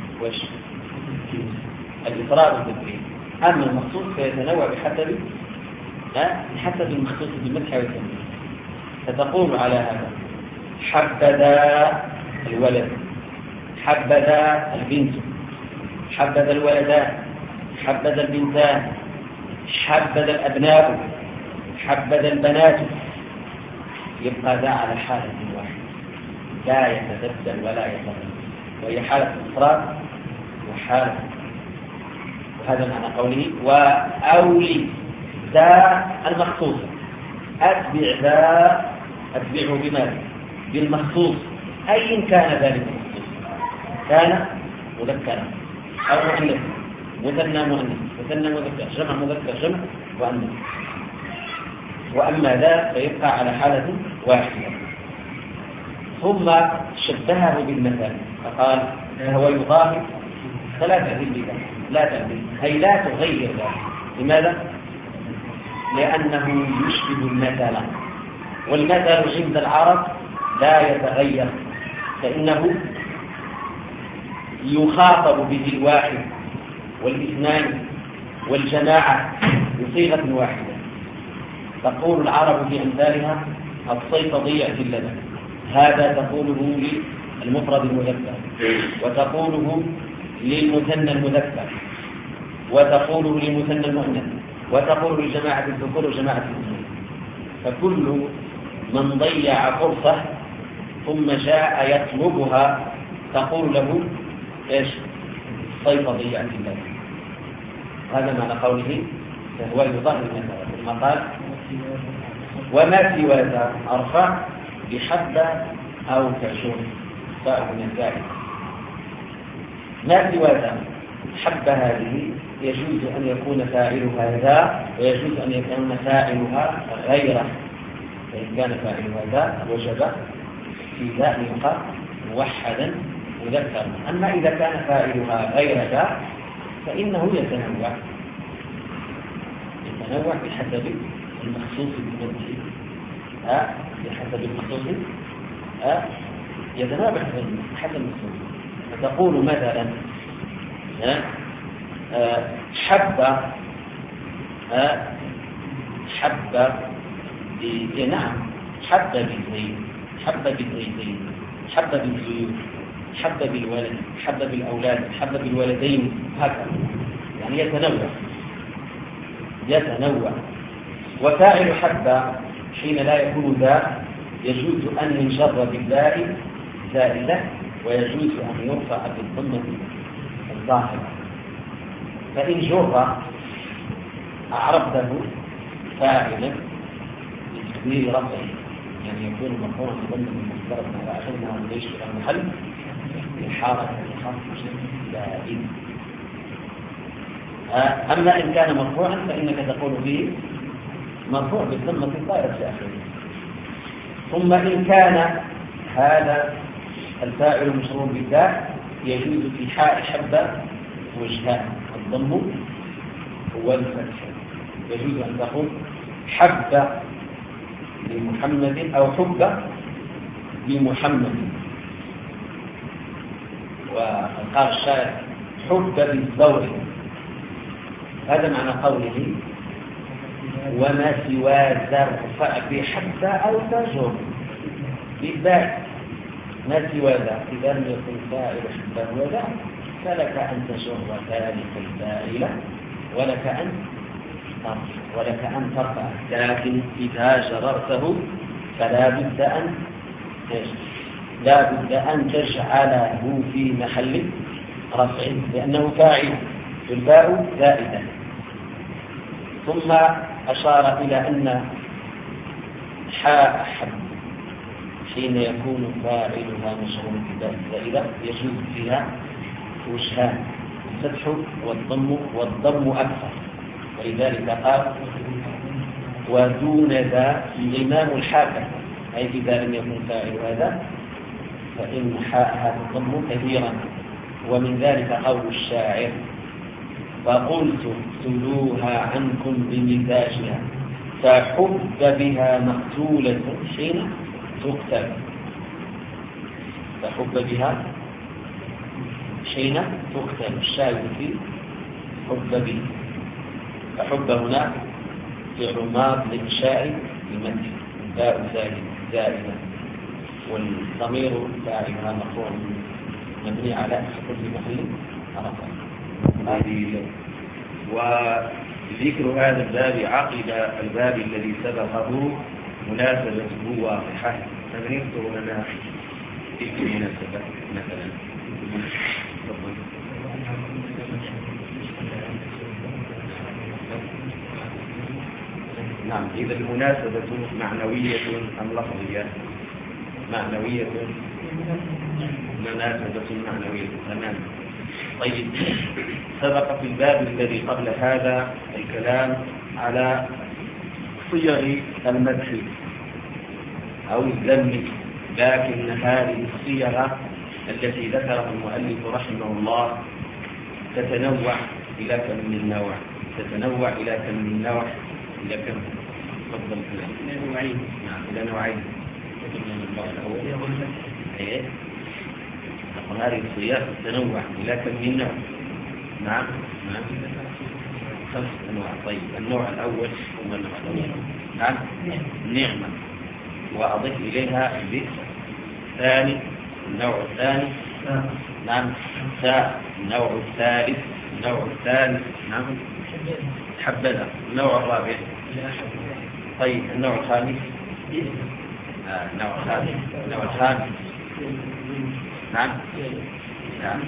الإفراد والتدريب. أما المخصوص فيتنوع بحسب بحسب المخصوص بالمدح والتنويع. فتقول على هذا حبذا الولد، حبذا البنت، حبذا الولدان، حبذا البنتان، حبذا الأبناء، حبذا البنات. يبقى ذا على حالة واحدة لا يتبدل ولا يتغير، وهي حالة الإفراد وحالة. وهذا معنى قوله وأولي ذا المخصوص. أتبع ذا، أتبعه بماذا؟ بالمخصوص، أي كان ذلك المخصوص، كان مذكرا أو مؤنثا، مثنى مؤنث، مثنى مذكر، جمع مذكر، جمع وأنثى. وأما ذا فيبقى على حالة واحدة. ثم شبهه بالمثال فقال هو يضاهي ثلاثة بالبدع لا تبدل، هي لا تغير ذلك. لماذا؟ لأنه يشبه المثل، والمثل عند العرب لا يتغير، فإنه يخاطب به الواحد والاثنان والجماعة بصيغة واحدة. تقول العرب في أمثالها الصيف ضيع في اللبن، هذا تقوله للمفرد المذكر، وتقوله للمثنى المذكر، وتقوله للمثنى المؤنث، وتقول لجماعة الذكور وجماعة الأنثى. فكل من ضيع فرصة ثم جاء يطلبها تقول له ايش؟ الصيف ضيع في اللبن. هذا معنى قوله فهو يظهر المثل. ثم قال وما سوى ذا أرفع بحبة أو كشور باء من ذلك. ما سوى ذا حبة هذه يجوز أن يكون فاعلها ذا ويجوز أن يكون فاعلها غيره، فإن كان فاعلها ذا وجب في ذا أن يقال موحدا مذكرا. أما إذا كان فاعلها غير ذا فإنه يتنوع يتنوع بحسب المخصوص بالمدح، بحسب المخصوص يتنابع حسب المسلم. فتقول مثلا حب حب نعم حب بالزيت، حب بالزيتين، حب بالزيوت، حب بالولد، حب بالأولاد، حب بالولدين، هكذا. يعني يتنوع يتنوع. وفاعل حب حين لا يكون ذا يجوز أن ينجر بالباء زائدة، ويجوز أن يرفع بالضمة الظاهرة. فإن جر أعربته فاعلا بتقدير رفعه، يعني يكون مرفوعا بضمة المفترض على آخرها من ليش المحل الحارة الخاص زائد. أما إن كان مرفوعا فإنك تقول به مرفوع بالضمة الظاهرة في آخره. ثم إن كان هذا الفاعل مشروع بالذات يجوز في حاء حبة وجهان، الضم والفتح. يجوز أن تقول حب لمحمد أو حب بمحمد. وقال الشاعر حب بالزور، هذا معنى قوله وما سوى ذرف بحبة أو تجر بالباء. ما سوى ذا إذا لم يكن فاعل حبة وذا فلك أن تجر ذلك الفاعل ولك أن ولك أن ترفع، لكن إذا جررته فلا بد أن لا بد أن تجعله في محل رفع لأنه فاعل بالباء زائدة. ثم أشار إلى أن حاء حب حين يكون فاعلها مشروع بالباء زائدة يجوز فيها وجهان، الفتح والضم والضم أكثر. ولذلك قال ودون ذا الإمام الحاكم، أي إذا لم يكن فاعل هذا فإن حاءها تضم كثيرا. ومن ذلك قول الشاعر فقلت اقتلوها عنكم بمزاجها فحب بها مقتولة حين تقتل. فحب بها حين تقتل، الشاهد في حب به. فحب هنا فعل ماض للإنشاء لمد باء زائدة، والضمير فاعلها مرفوع مبني على سكون محل رفع. وذكر هذا الباب عقب الباب الذي سبقه مناسبته واضحة. فنذكر لنا تلك المناسبة مثلا. نعم، إذا المناسبة معنوية أم لفظية؟ معنوية. مناسبة معنوية تمام. طيب، سبق في الباب الذي قبل هذا الكلام على صيغ المدح أو الذم، لكن هذه الصيغ التي ذكرها المؤلف رحمه الله تتنوع إلى كم من نوع، تتنوع إلى كم من نوع إلى كم تفضل إلى نوعين. نعم، إلى نوعين. النوع الأول إيه؟ نقول هذه الصيغ تتنوع إلى كم من نوع. نعم نعم خمس أنواع. طيب، النوع الأول هو النوع الأول. نعم، نعمة، وأضيف إليها الذكر. ثاني، النوع الثاني. نعم، ساء. النوع الثالث. النوع الثالث. نعم، حبذا. النوع الرابع. طيب، النوع الخامس. آه، النوع الخامس. النوع الخامس. نعم نعم.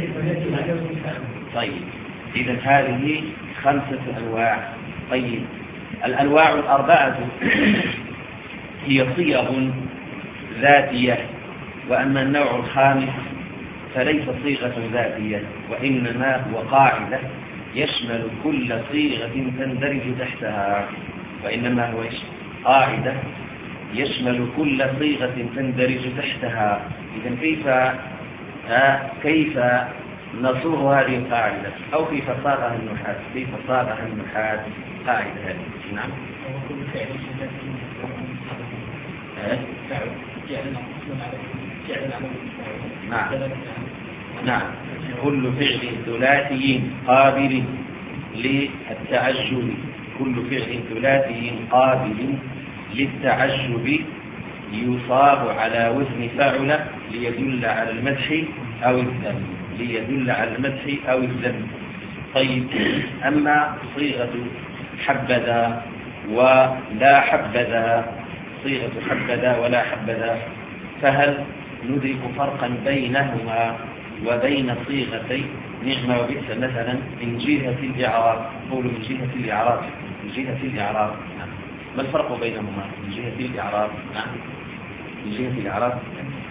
طيب، إذا هذه خمسة أنواع. طيب، الأنواع الأربعة هي صيغ ذاتية، وأما النوع الخامس فليس صيغة ذاتية، وإنما هو قاعدة يشمل كل صيغة تندرج تحتها. وإنما هو قاعدة يشمل كل صيغة تندرج تحتها. إذن كيف آه كيف نصوغ هذه القاعدة، أو كيف صاغها النحاة؟ كيف صاغها النحاة قاعدة هذه؟ نعم. نعم نعم كل فعل ثلاثي قابل للتعجب كل فعل ثلاثي قابل للتعجب يصاب على وزن فعل ليدل على المدح أو الذم ليدل على المدح أو الذم. طيب، أما صيغة حبذا ولا حبذا صيغة حبذا ولا حبذا فهل ندرك فرقا بينهما وبين صيغتي نعمة وبئس مثلا من جهة الإعراب؟ قول من جهة الإعراب من جهة الإعراب نعم. ما الفرق بينهما من جهة الإعراب؟ نعم من جهة الإعراب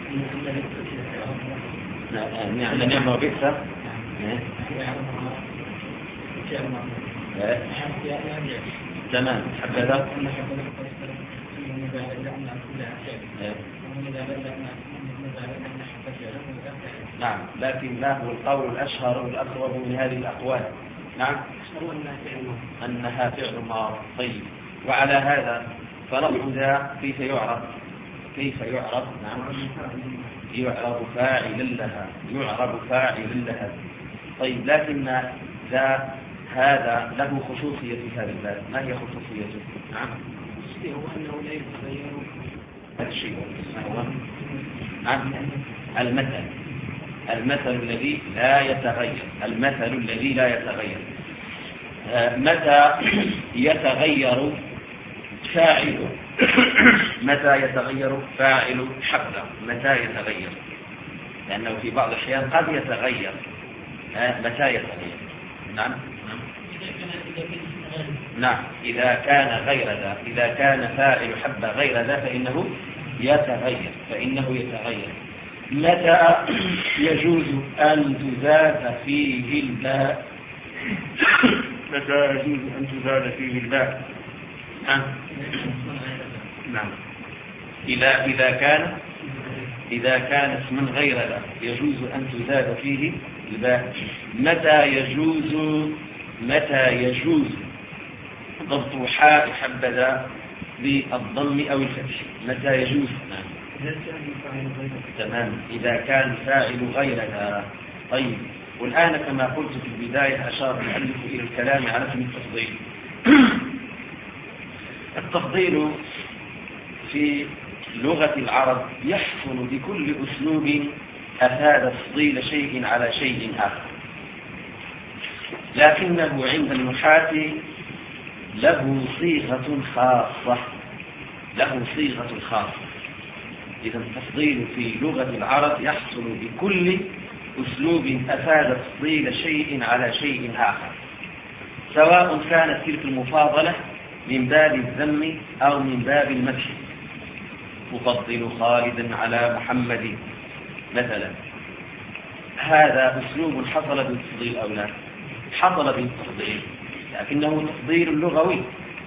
نعم نعمة وبئس تمام. حبذا نعم، لكن ما هو القول الأشهر والأقرب من هذه الأقوال؟ نعم أنها فعل ماض. طيب، وعلى هذا فلفظ ذا كيف يعرف؟ كيف يعرف؟ نعم يعرف فاعلا لها يعرف فاعلا لها. طيب، لكن ذا هذا له خصوصية في هذا الباب. ما هي خصوصيته؟ نعم هو أنه لا يتغير هذا الشيء. نعم المثل المثل الذي لا يتغير المثل الذي لا يتغير متى يتغير فاعل متى يتغير فاعل حبذا؟ متى يتغير؟ لأنه في بعض الأحيان قد يتغير. متى يتغير؟ نعم نعم إذا كان غير ذا إذا كان فاعل حبذا غير ذا فإنه يتغير فإنه يتغير. متى يجوز أن تزاد فيه الباء؟ متى يجوز أن تزاد فيه الباء؟ نعم نعم إذا إذا كان إذا كان اسما غير ذا يجوز أن تزاد فيه الباء. متى يجوز متى يجوز ضبط حاء حبذا بالضم أو الفتح؟ متى يجوز؟ نعم تمام إذا كان فاعل غير ذا. طيب، والآن كما قلت في البداية أشار المؤلف إلى الكلام على اسم التفضيل. التفضيل في لغة العرب يحصل بكل أسلوب أفاد تفضيل شيء على شيء آخر، لكنه عند النحاة له صيغة خاصة له صيغة خاصة. إذا التفضيل في لغة العرب يحصل بكل أسلوب أفاد تفضيل شيء على شيء آخر، سواء كانت تلك المفاضلة من باب الذم أو من باب المدح. أفضل خالدا على محمد مثلا، هذا أسلوب حصل بالتفضيل أو لا؟ حصل بالتفضيل، لكنه تفضيل لغوي.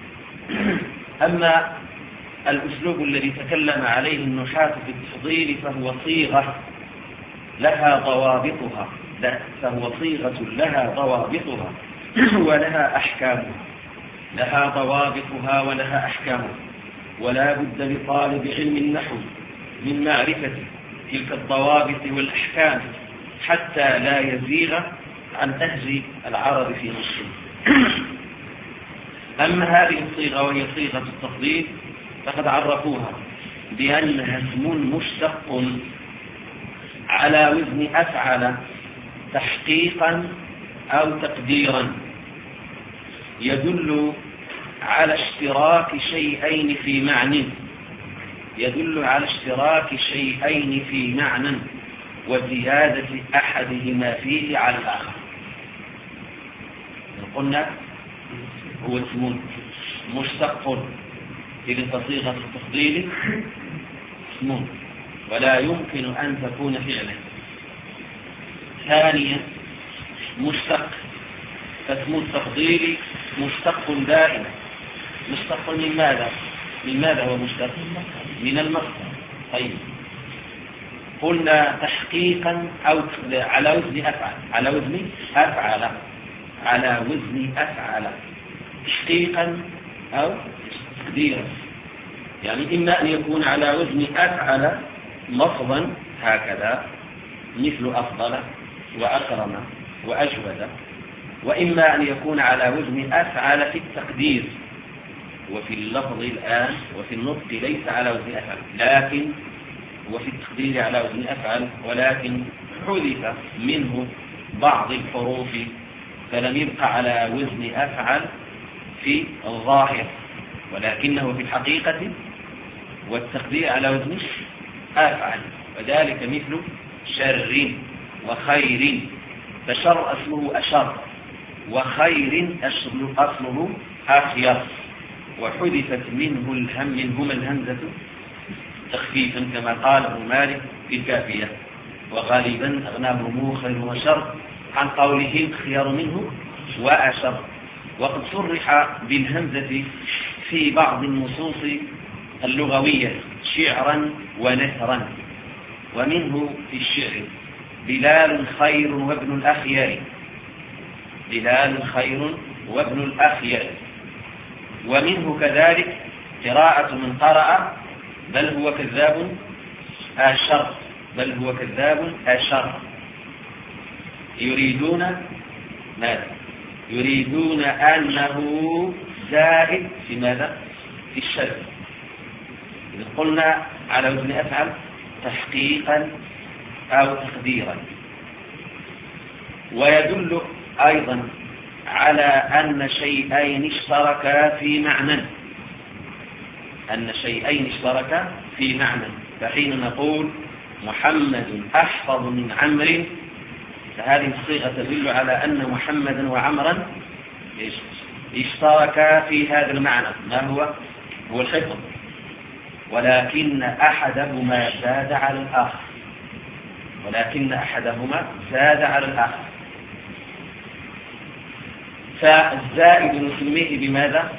أما الأسلوب الذي تكلم عليه النحاة في التفضيل فهو صيغة لها ضوابطها لا فهو صيغة لها ضوابطها ولها أحكامها لها ضوابطها ولها أحكامها ولا بد لطالب علم النحو من معرفة تلك الضوابط والأحكام حتى لا يزيغ عن نهج العرب في نصه. أما هذه الصيغة وهي صيغة التفضيل فقد عرفوها بأنها اسم مشتق على وزن أفعل تحقيقا أو تقديرا، يدل على اشتراك شيئين في معنى يدل على اشتراك شيئين في معنى وزيادة أحدهما فيه على الآخر. قلنا هو اسم مشتق إذن صيغة التفضيل اسم ولا يمكن أن تكون فعلا. ثانيا مشتق، فاسم التفضيل مشتق دائما. مشتق من ماذا؟ من ماذا هو مشتق؟ من المصدر. طيب، قلنا تحقيقا أو على وزن أفعل على وزن أفعل على وزن أفعل تحقيقا أو تقديرا. يعني إما أن يكون على وزن أفعل لفظا هكذا مثل أفضل وأكرم وأجود، وإما أن يكون على وزن أفعل في التقدير، وفي اللفظ الآن وفي النطق ليس على وزن أفعل لكن وفي التقدير على وزن أفعل، ولكن حذف منه بعض الحروف فلم يبقى على وزن أفعل في الظاهر، ولكنه في الحقيقة والتقدير على وزن أفعل، وذلك مثل شر وخير، فشر اسمه أشر وخير أصله أخير، وحذفت منه الهم منهما الهمزة تخفيفا كما قال ابن مالك في الكافية، وغالبا أغناهم خير وشر عن قولهم خيار منه وأشر. وقد صرح بالهمزة في بعض النصوص اللغوية شعرا ونثرا، ومنه في الشعر بلال خير وابن الأخيار، بلال خير وابن الأخيار. ومنه كذلك قراءة من قرأ بل هو كذاب أشر، بل هو كذاب أشر، يريدون ماذا؟ يريدون أنه زائد في ماذا؟ في الشر. إذا قلنا على وزن أفعل تحقيقا أو تقديرا. ويدل أيضا على أن شيئين اشتركا في معنى، أن شيئين اشتركا في معنى، فحين نقول محمد أحفظ من عمرو فهذه الصيغة تدل على أن محمدا وعمرا اشتركا في هذا المعنى، ما هو؟ هو الحفظ، ولكن أحدهما زاد على الآخر، ولكن أحدهما زاد على الآخر. فالزائد نسميه بماذا؟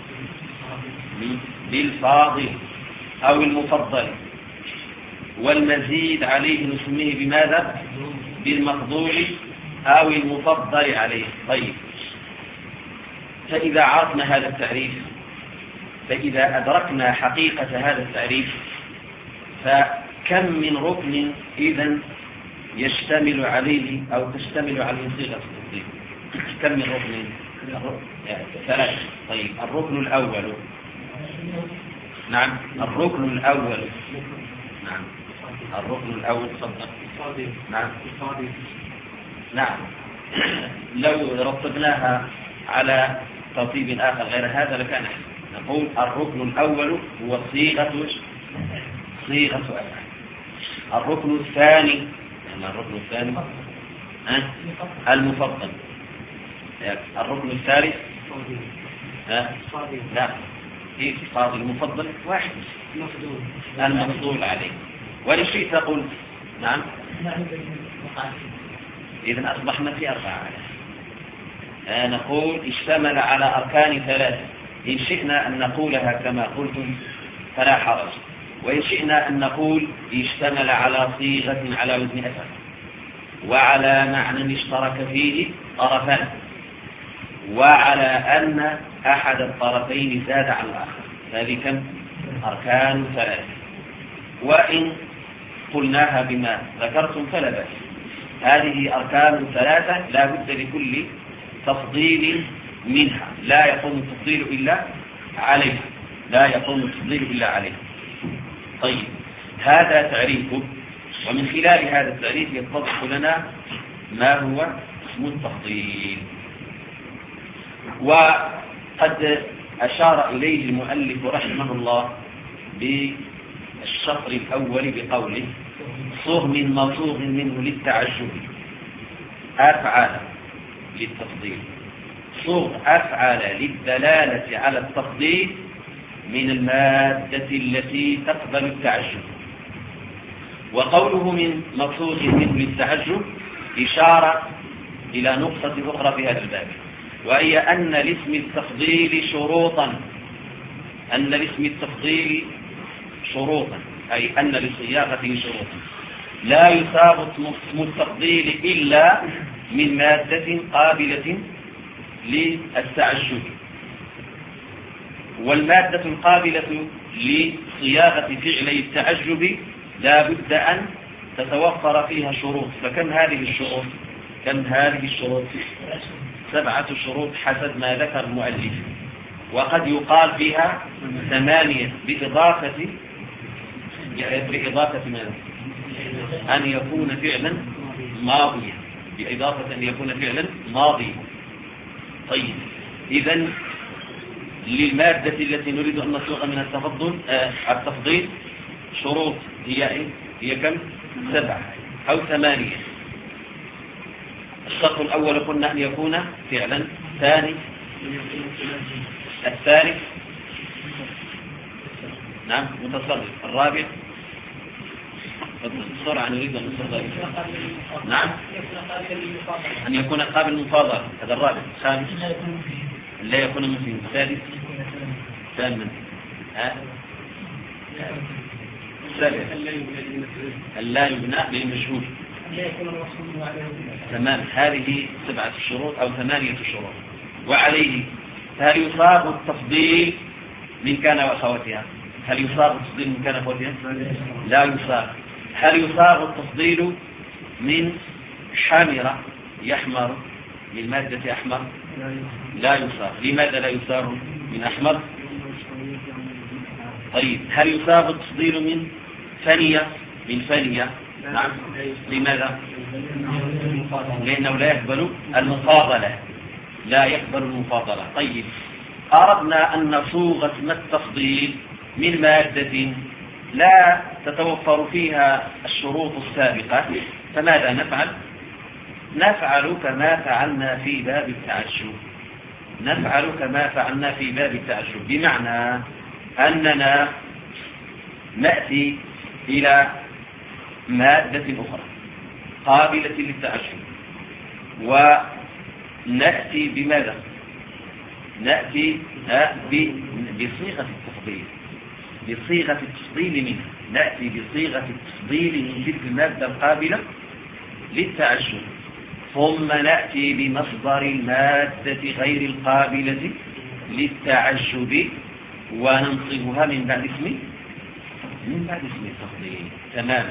بالفاضل أو المفضل، والمزيد عليه نسميه بماذا؟ بالمفضول أو المفضل عليه. طيب، فإذا عرفنا هذا التعريف، فإذا أدركنا حقيقة هذا التعريف، فكم من ركن إذن يشتمل عليه أو تشتمل عليه صيغة التفضيل؟ كم من ركن؟ ثلاثة. طيب، الركن الأول، نعم الركن الأول، نعم الركن الأول تفضل. نعم نعم لو رتبناها على ترتيب آخر غير هذا لكان أحسن. نقول الركن الأول هو صيغة صيغة أفعال. الركن الثاني، يعني الركن الثاني أه؟ المفضل. الركن الثالث أه؟ لا إيه فاضل المفضل واحد المفضول عليه. ولشيء تقول نعم، إذن أصبحنا في أربعة. آه نقول اشتمل على أركان ثلاثة، إن شئنا أن نقولها كما قلتم فلا حرج، وإن شئنا أن نقول اشتمل على صيغة على وزن أفعل وعلى معنى اشترك فيه طرفان، وعلى أن أحد الطرفين زاد على الآخر. هذه كم؟ أركان ثلاثة. وإن قلناها بما ذكرتم فلا بأس. هذه أركان ثلاثة لا بد لكل تفضيل منها، لا يقوم التفضيل إلا عليها، لا يقوم التفضيل إلا عليها. طيب، هذا تعريفه، ومن خلال هذا التعريف يتضح لنا ما هو اسم التفضيل. وقد أشار إليه المؤلف رحمه الله بالشطر الأول بقوله صغ من مصوغ منه للتعجب أفعل للتفضيل، صغ أفعل للدلالة على التفضيل من المادة التي تقبل التعجب. وقوله من مصوغ منه للتعجب إشارة إلى نقطة أخرى في هذا الباب، وهي أن لاسم التفضيل شروطا، أن لاسم التفضيل شروطا، أي أن لصياغته شروطا لا يثابت اسم التفضيل إلا من مادة قابلة للتعجب. والمادة القابلة لصياغة فعلي التعجب لا بد أن تتوفر فيها شروط. فكم هذه الشروط؟ كم هذه الشروط؟ سبعة شروط حسب ما ذكر المؤلف، وقد يقال فيها ثمانية بإضافة بإضافة ماذا؟ أن يكون فعلا ماضيا، بإضافة أن يكون فعلا ماضيا. طيب، إذن للمادة التي نريد أن نصيغ من التفضل آه التفضيل شروط هي إيه؟ هي كم؟ سبعة أو ثمانية. الشرط الأول قلنا أن يكون فعلا. ثاني الثالث نعم متصرف. الرابع بسرعة نريد أن نصيغ. نعم أن يكون قابل للمفاضلة، هذا الرابع. الخامس لا يكون مفيد. السادس ثامن ها السابع لا يبنى للمجهول. تمام. هذه سبعة شروط أو ثمانية شروط. وعليه هل يصاب التفضيل من كان وأخواتها؟ هل يصاب التفضيل من كان وأخواتها؟ لا يصاب. هل يصاب التفضيل من حمرة يحمر، من مادة أحمر؟ لا يصاب. لماذا لا يصاب من أحمر؟ طيب، هل يصاب التفضيل من فنية، من فنية؟ نعم. لماذا؟ لأنه لا يقبل المفاضلة، لا يقبل المفاضلة. طيب، أردنا أن نصوغ اسم التفضيل من مادة لا تتوفر فيها الشروط السابقة، فماذا نفعل؟ نفعل كما فعلنا في باب التعجب. نفعل كما فعلنا في باب التعجب، بمعنى أننا نأتي إلى مادة أخرى قابلة للتعجب ونأتي بماذا؟ نأتي بصيغة التفضيل، بصيغة التفضيل منها. نأتي بصيغة التفضيل من تلك المادة القابلة للتعجب، ثم نأتي بمصدر المادة غير القابلة للتعجب وننصبها من بعد اسم من بعد اسم التفضيل. تماما.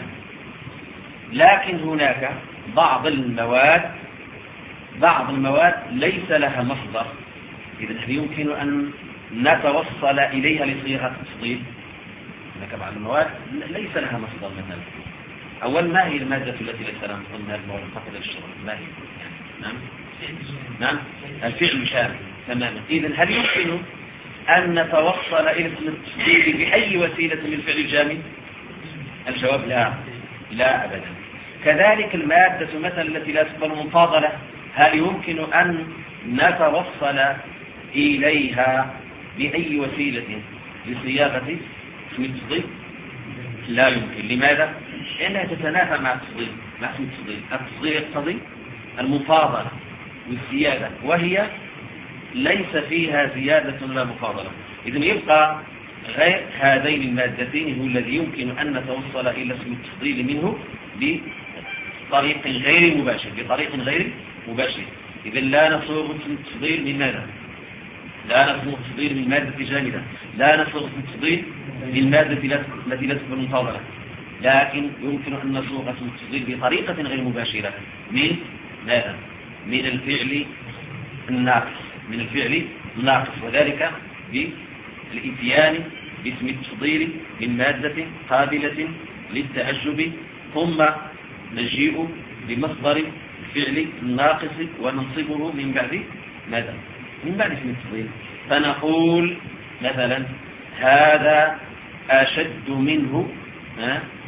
لكن هناك بعض المواد بعض المواد ليس لها مصدر، إذن هل يمكن أن نتوصل إليها لصيغة التفضيل؟ هناك بعض المواد ليس لها مصدر. مثلا أول، ما هي المادة التي ليس لها مصدر من هذه المواد الفقط للشرط؟ ما هي؟ نعم نعم الفعل الشامل. تماما. إذن هل يمكن أن نتوصل إلى اسم التفضيل بأي وسيلة من الفعل الجامد؟ الجواب لا، لا أبدا. كذلك المادة مثلا التي لا تقبل مفاضلة، هل يمكن أن نتوصل إليها بأي وسيلة لصياغة اسم التفضيل؟ لا يمكن. لماذا؟ لأنها تتنافى مع التفضيل، مع اسم التفضيل. التفضيل يقتضي المفاضلة والزيادة، وهي ليس فيها زيادة ولا مفاضلة. إذن يبقى غير هذين المادتين هو الذي يمكن أن نتوصل إلى اسم التفضيل منه بطريق غير مباشر، بطريق غير مباشر. إذن لا نصوغ اسم التفضيل من ماذا؟ لا نصوغ التفضيل من مادة جامدة، لا نصوغ اسم التفضيل من مادة التي لا تقبل المفاضلة، لكن يمكن أن نصوغ اسم التفضيل بطريقة غير مباشرة من ماذا؟ من الفعل الناقص، من الفعل الناقص، وذلك بالإتيان باسم التفضيل من مادة قابلة للتعجب، ثم نجيء بمصدر الفعل الناقص وننصبه من بعد ماذا؟ من بعد اسم التفضيل. فنقول مثلا هذا أشد منه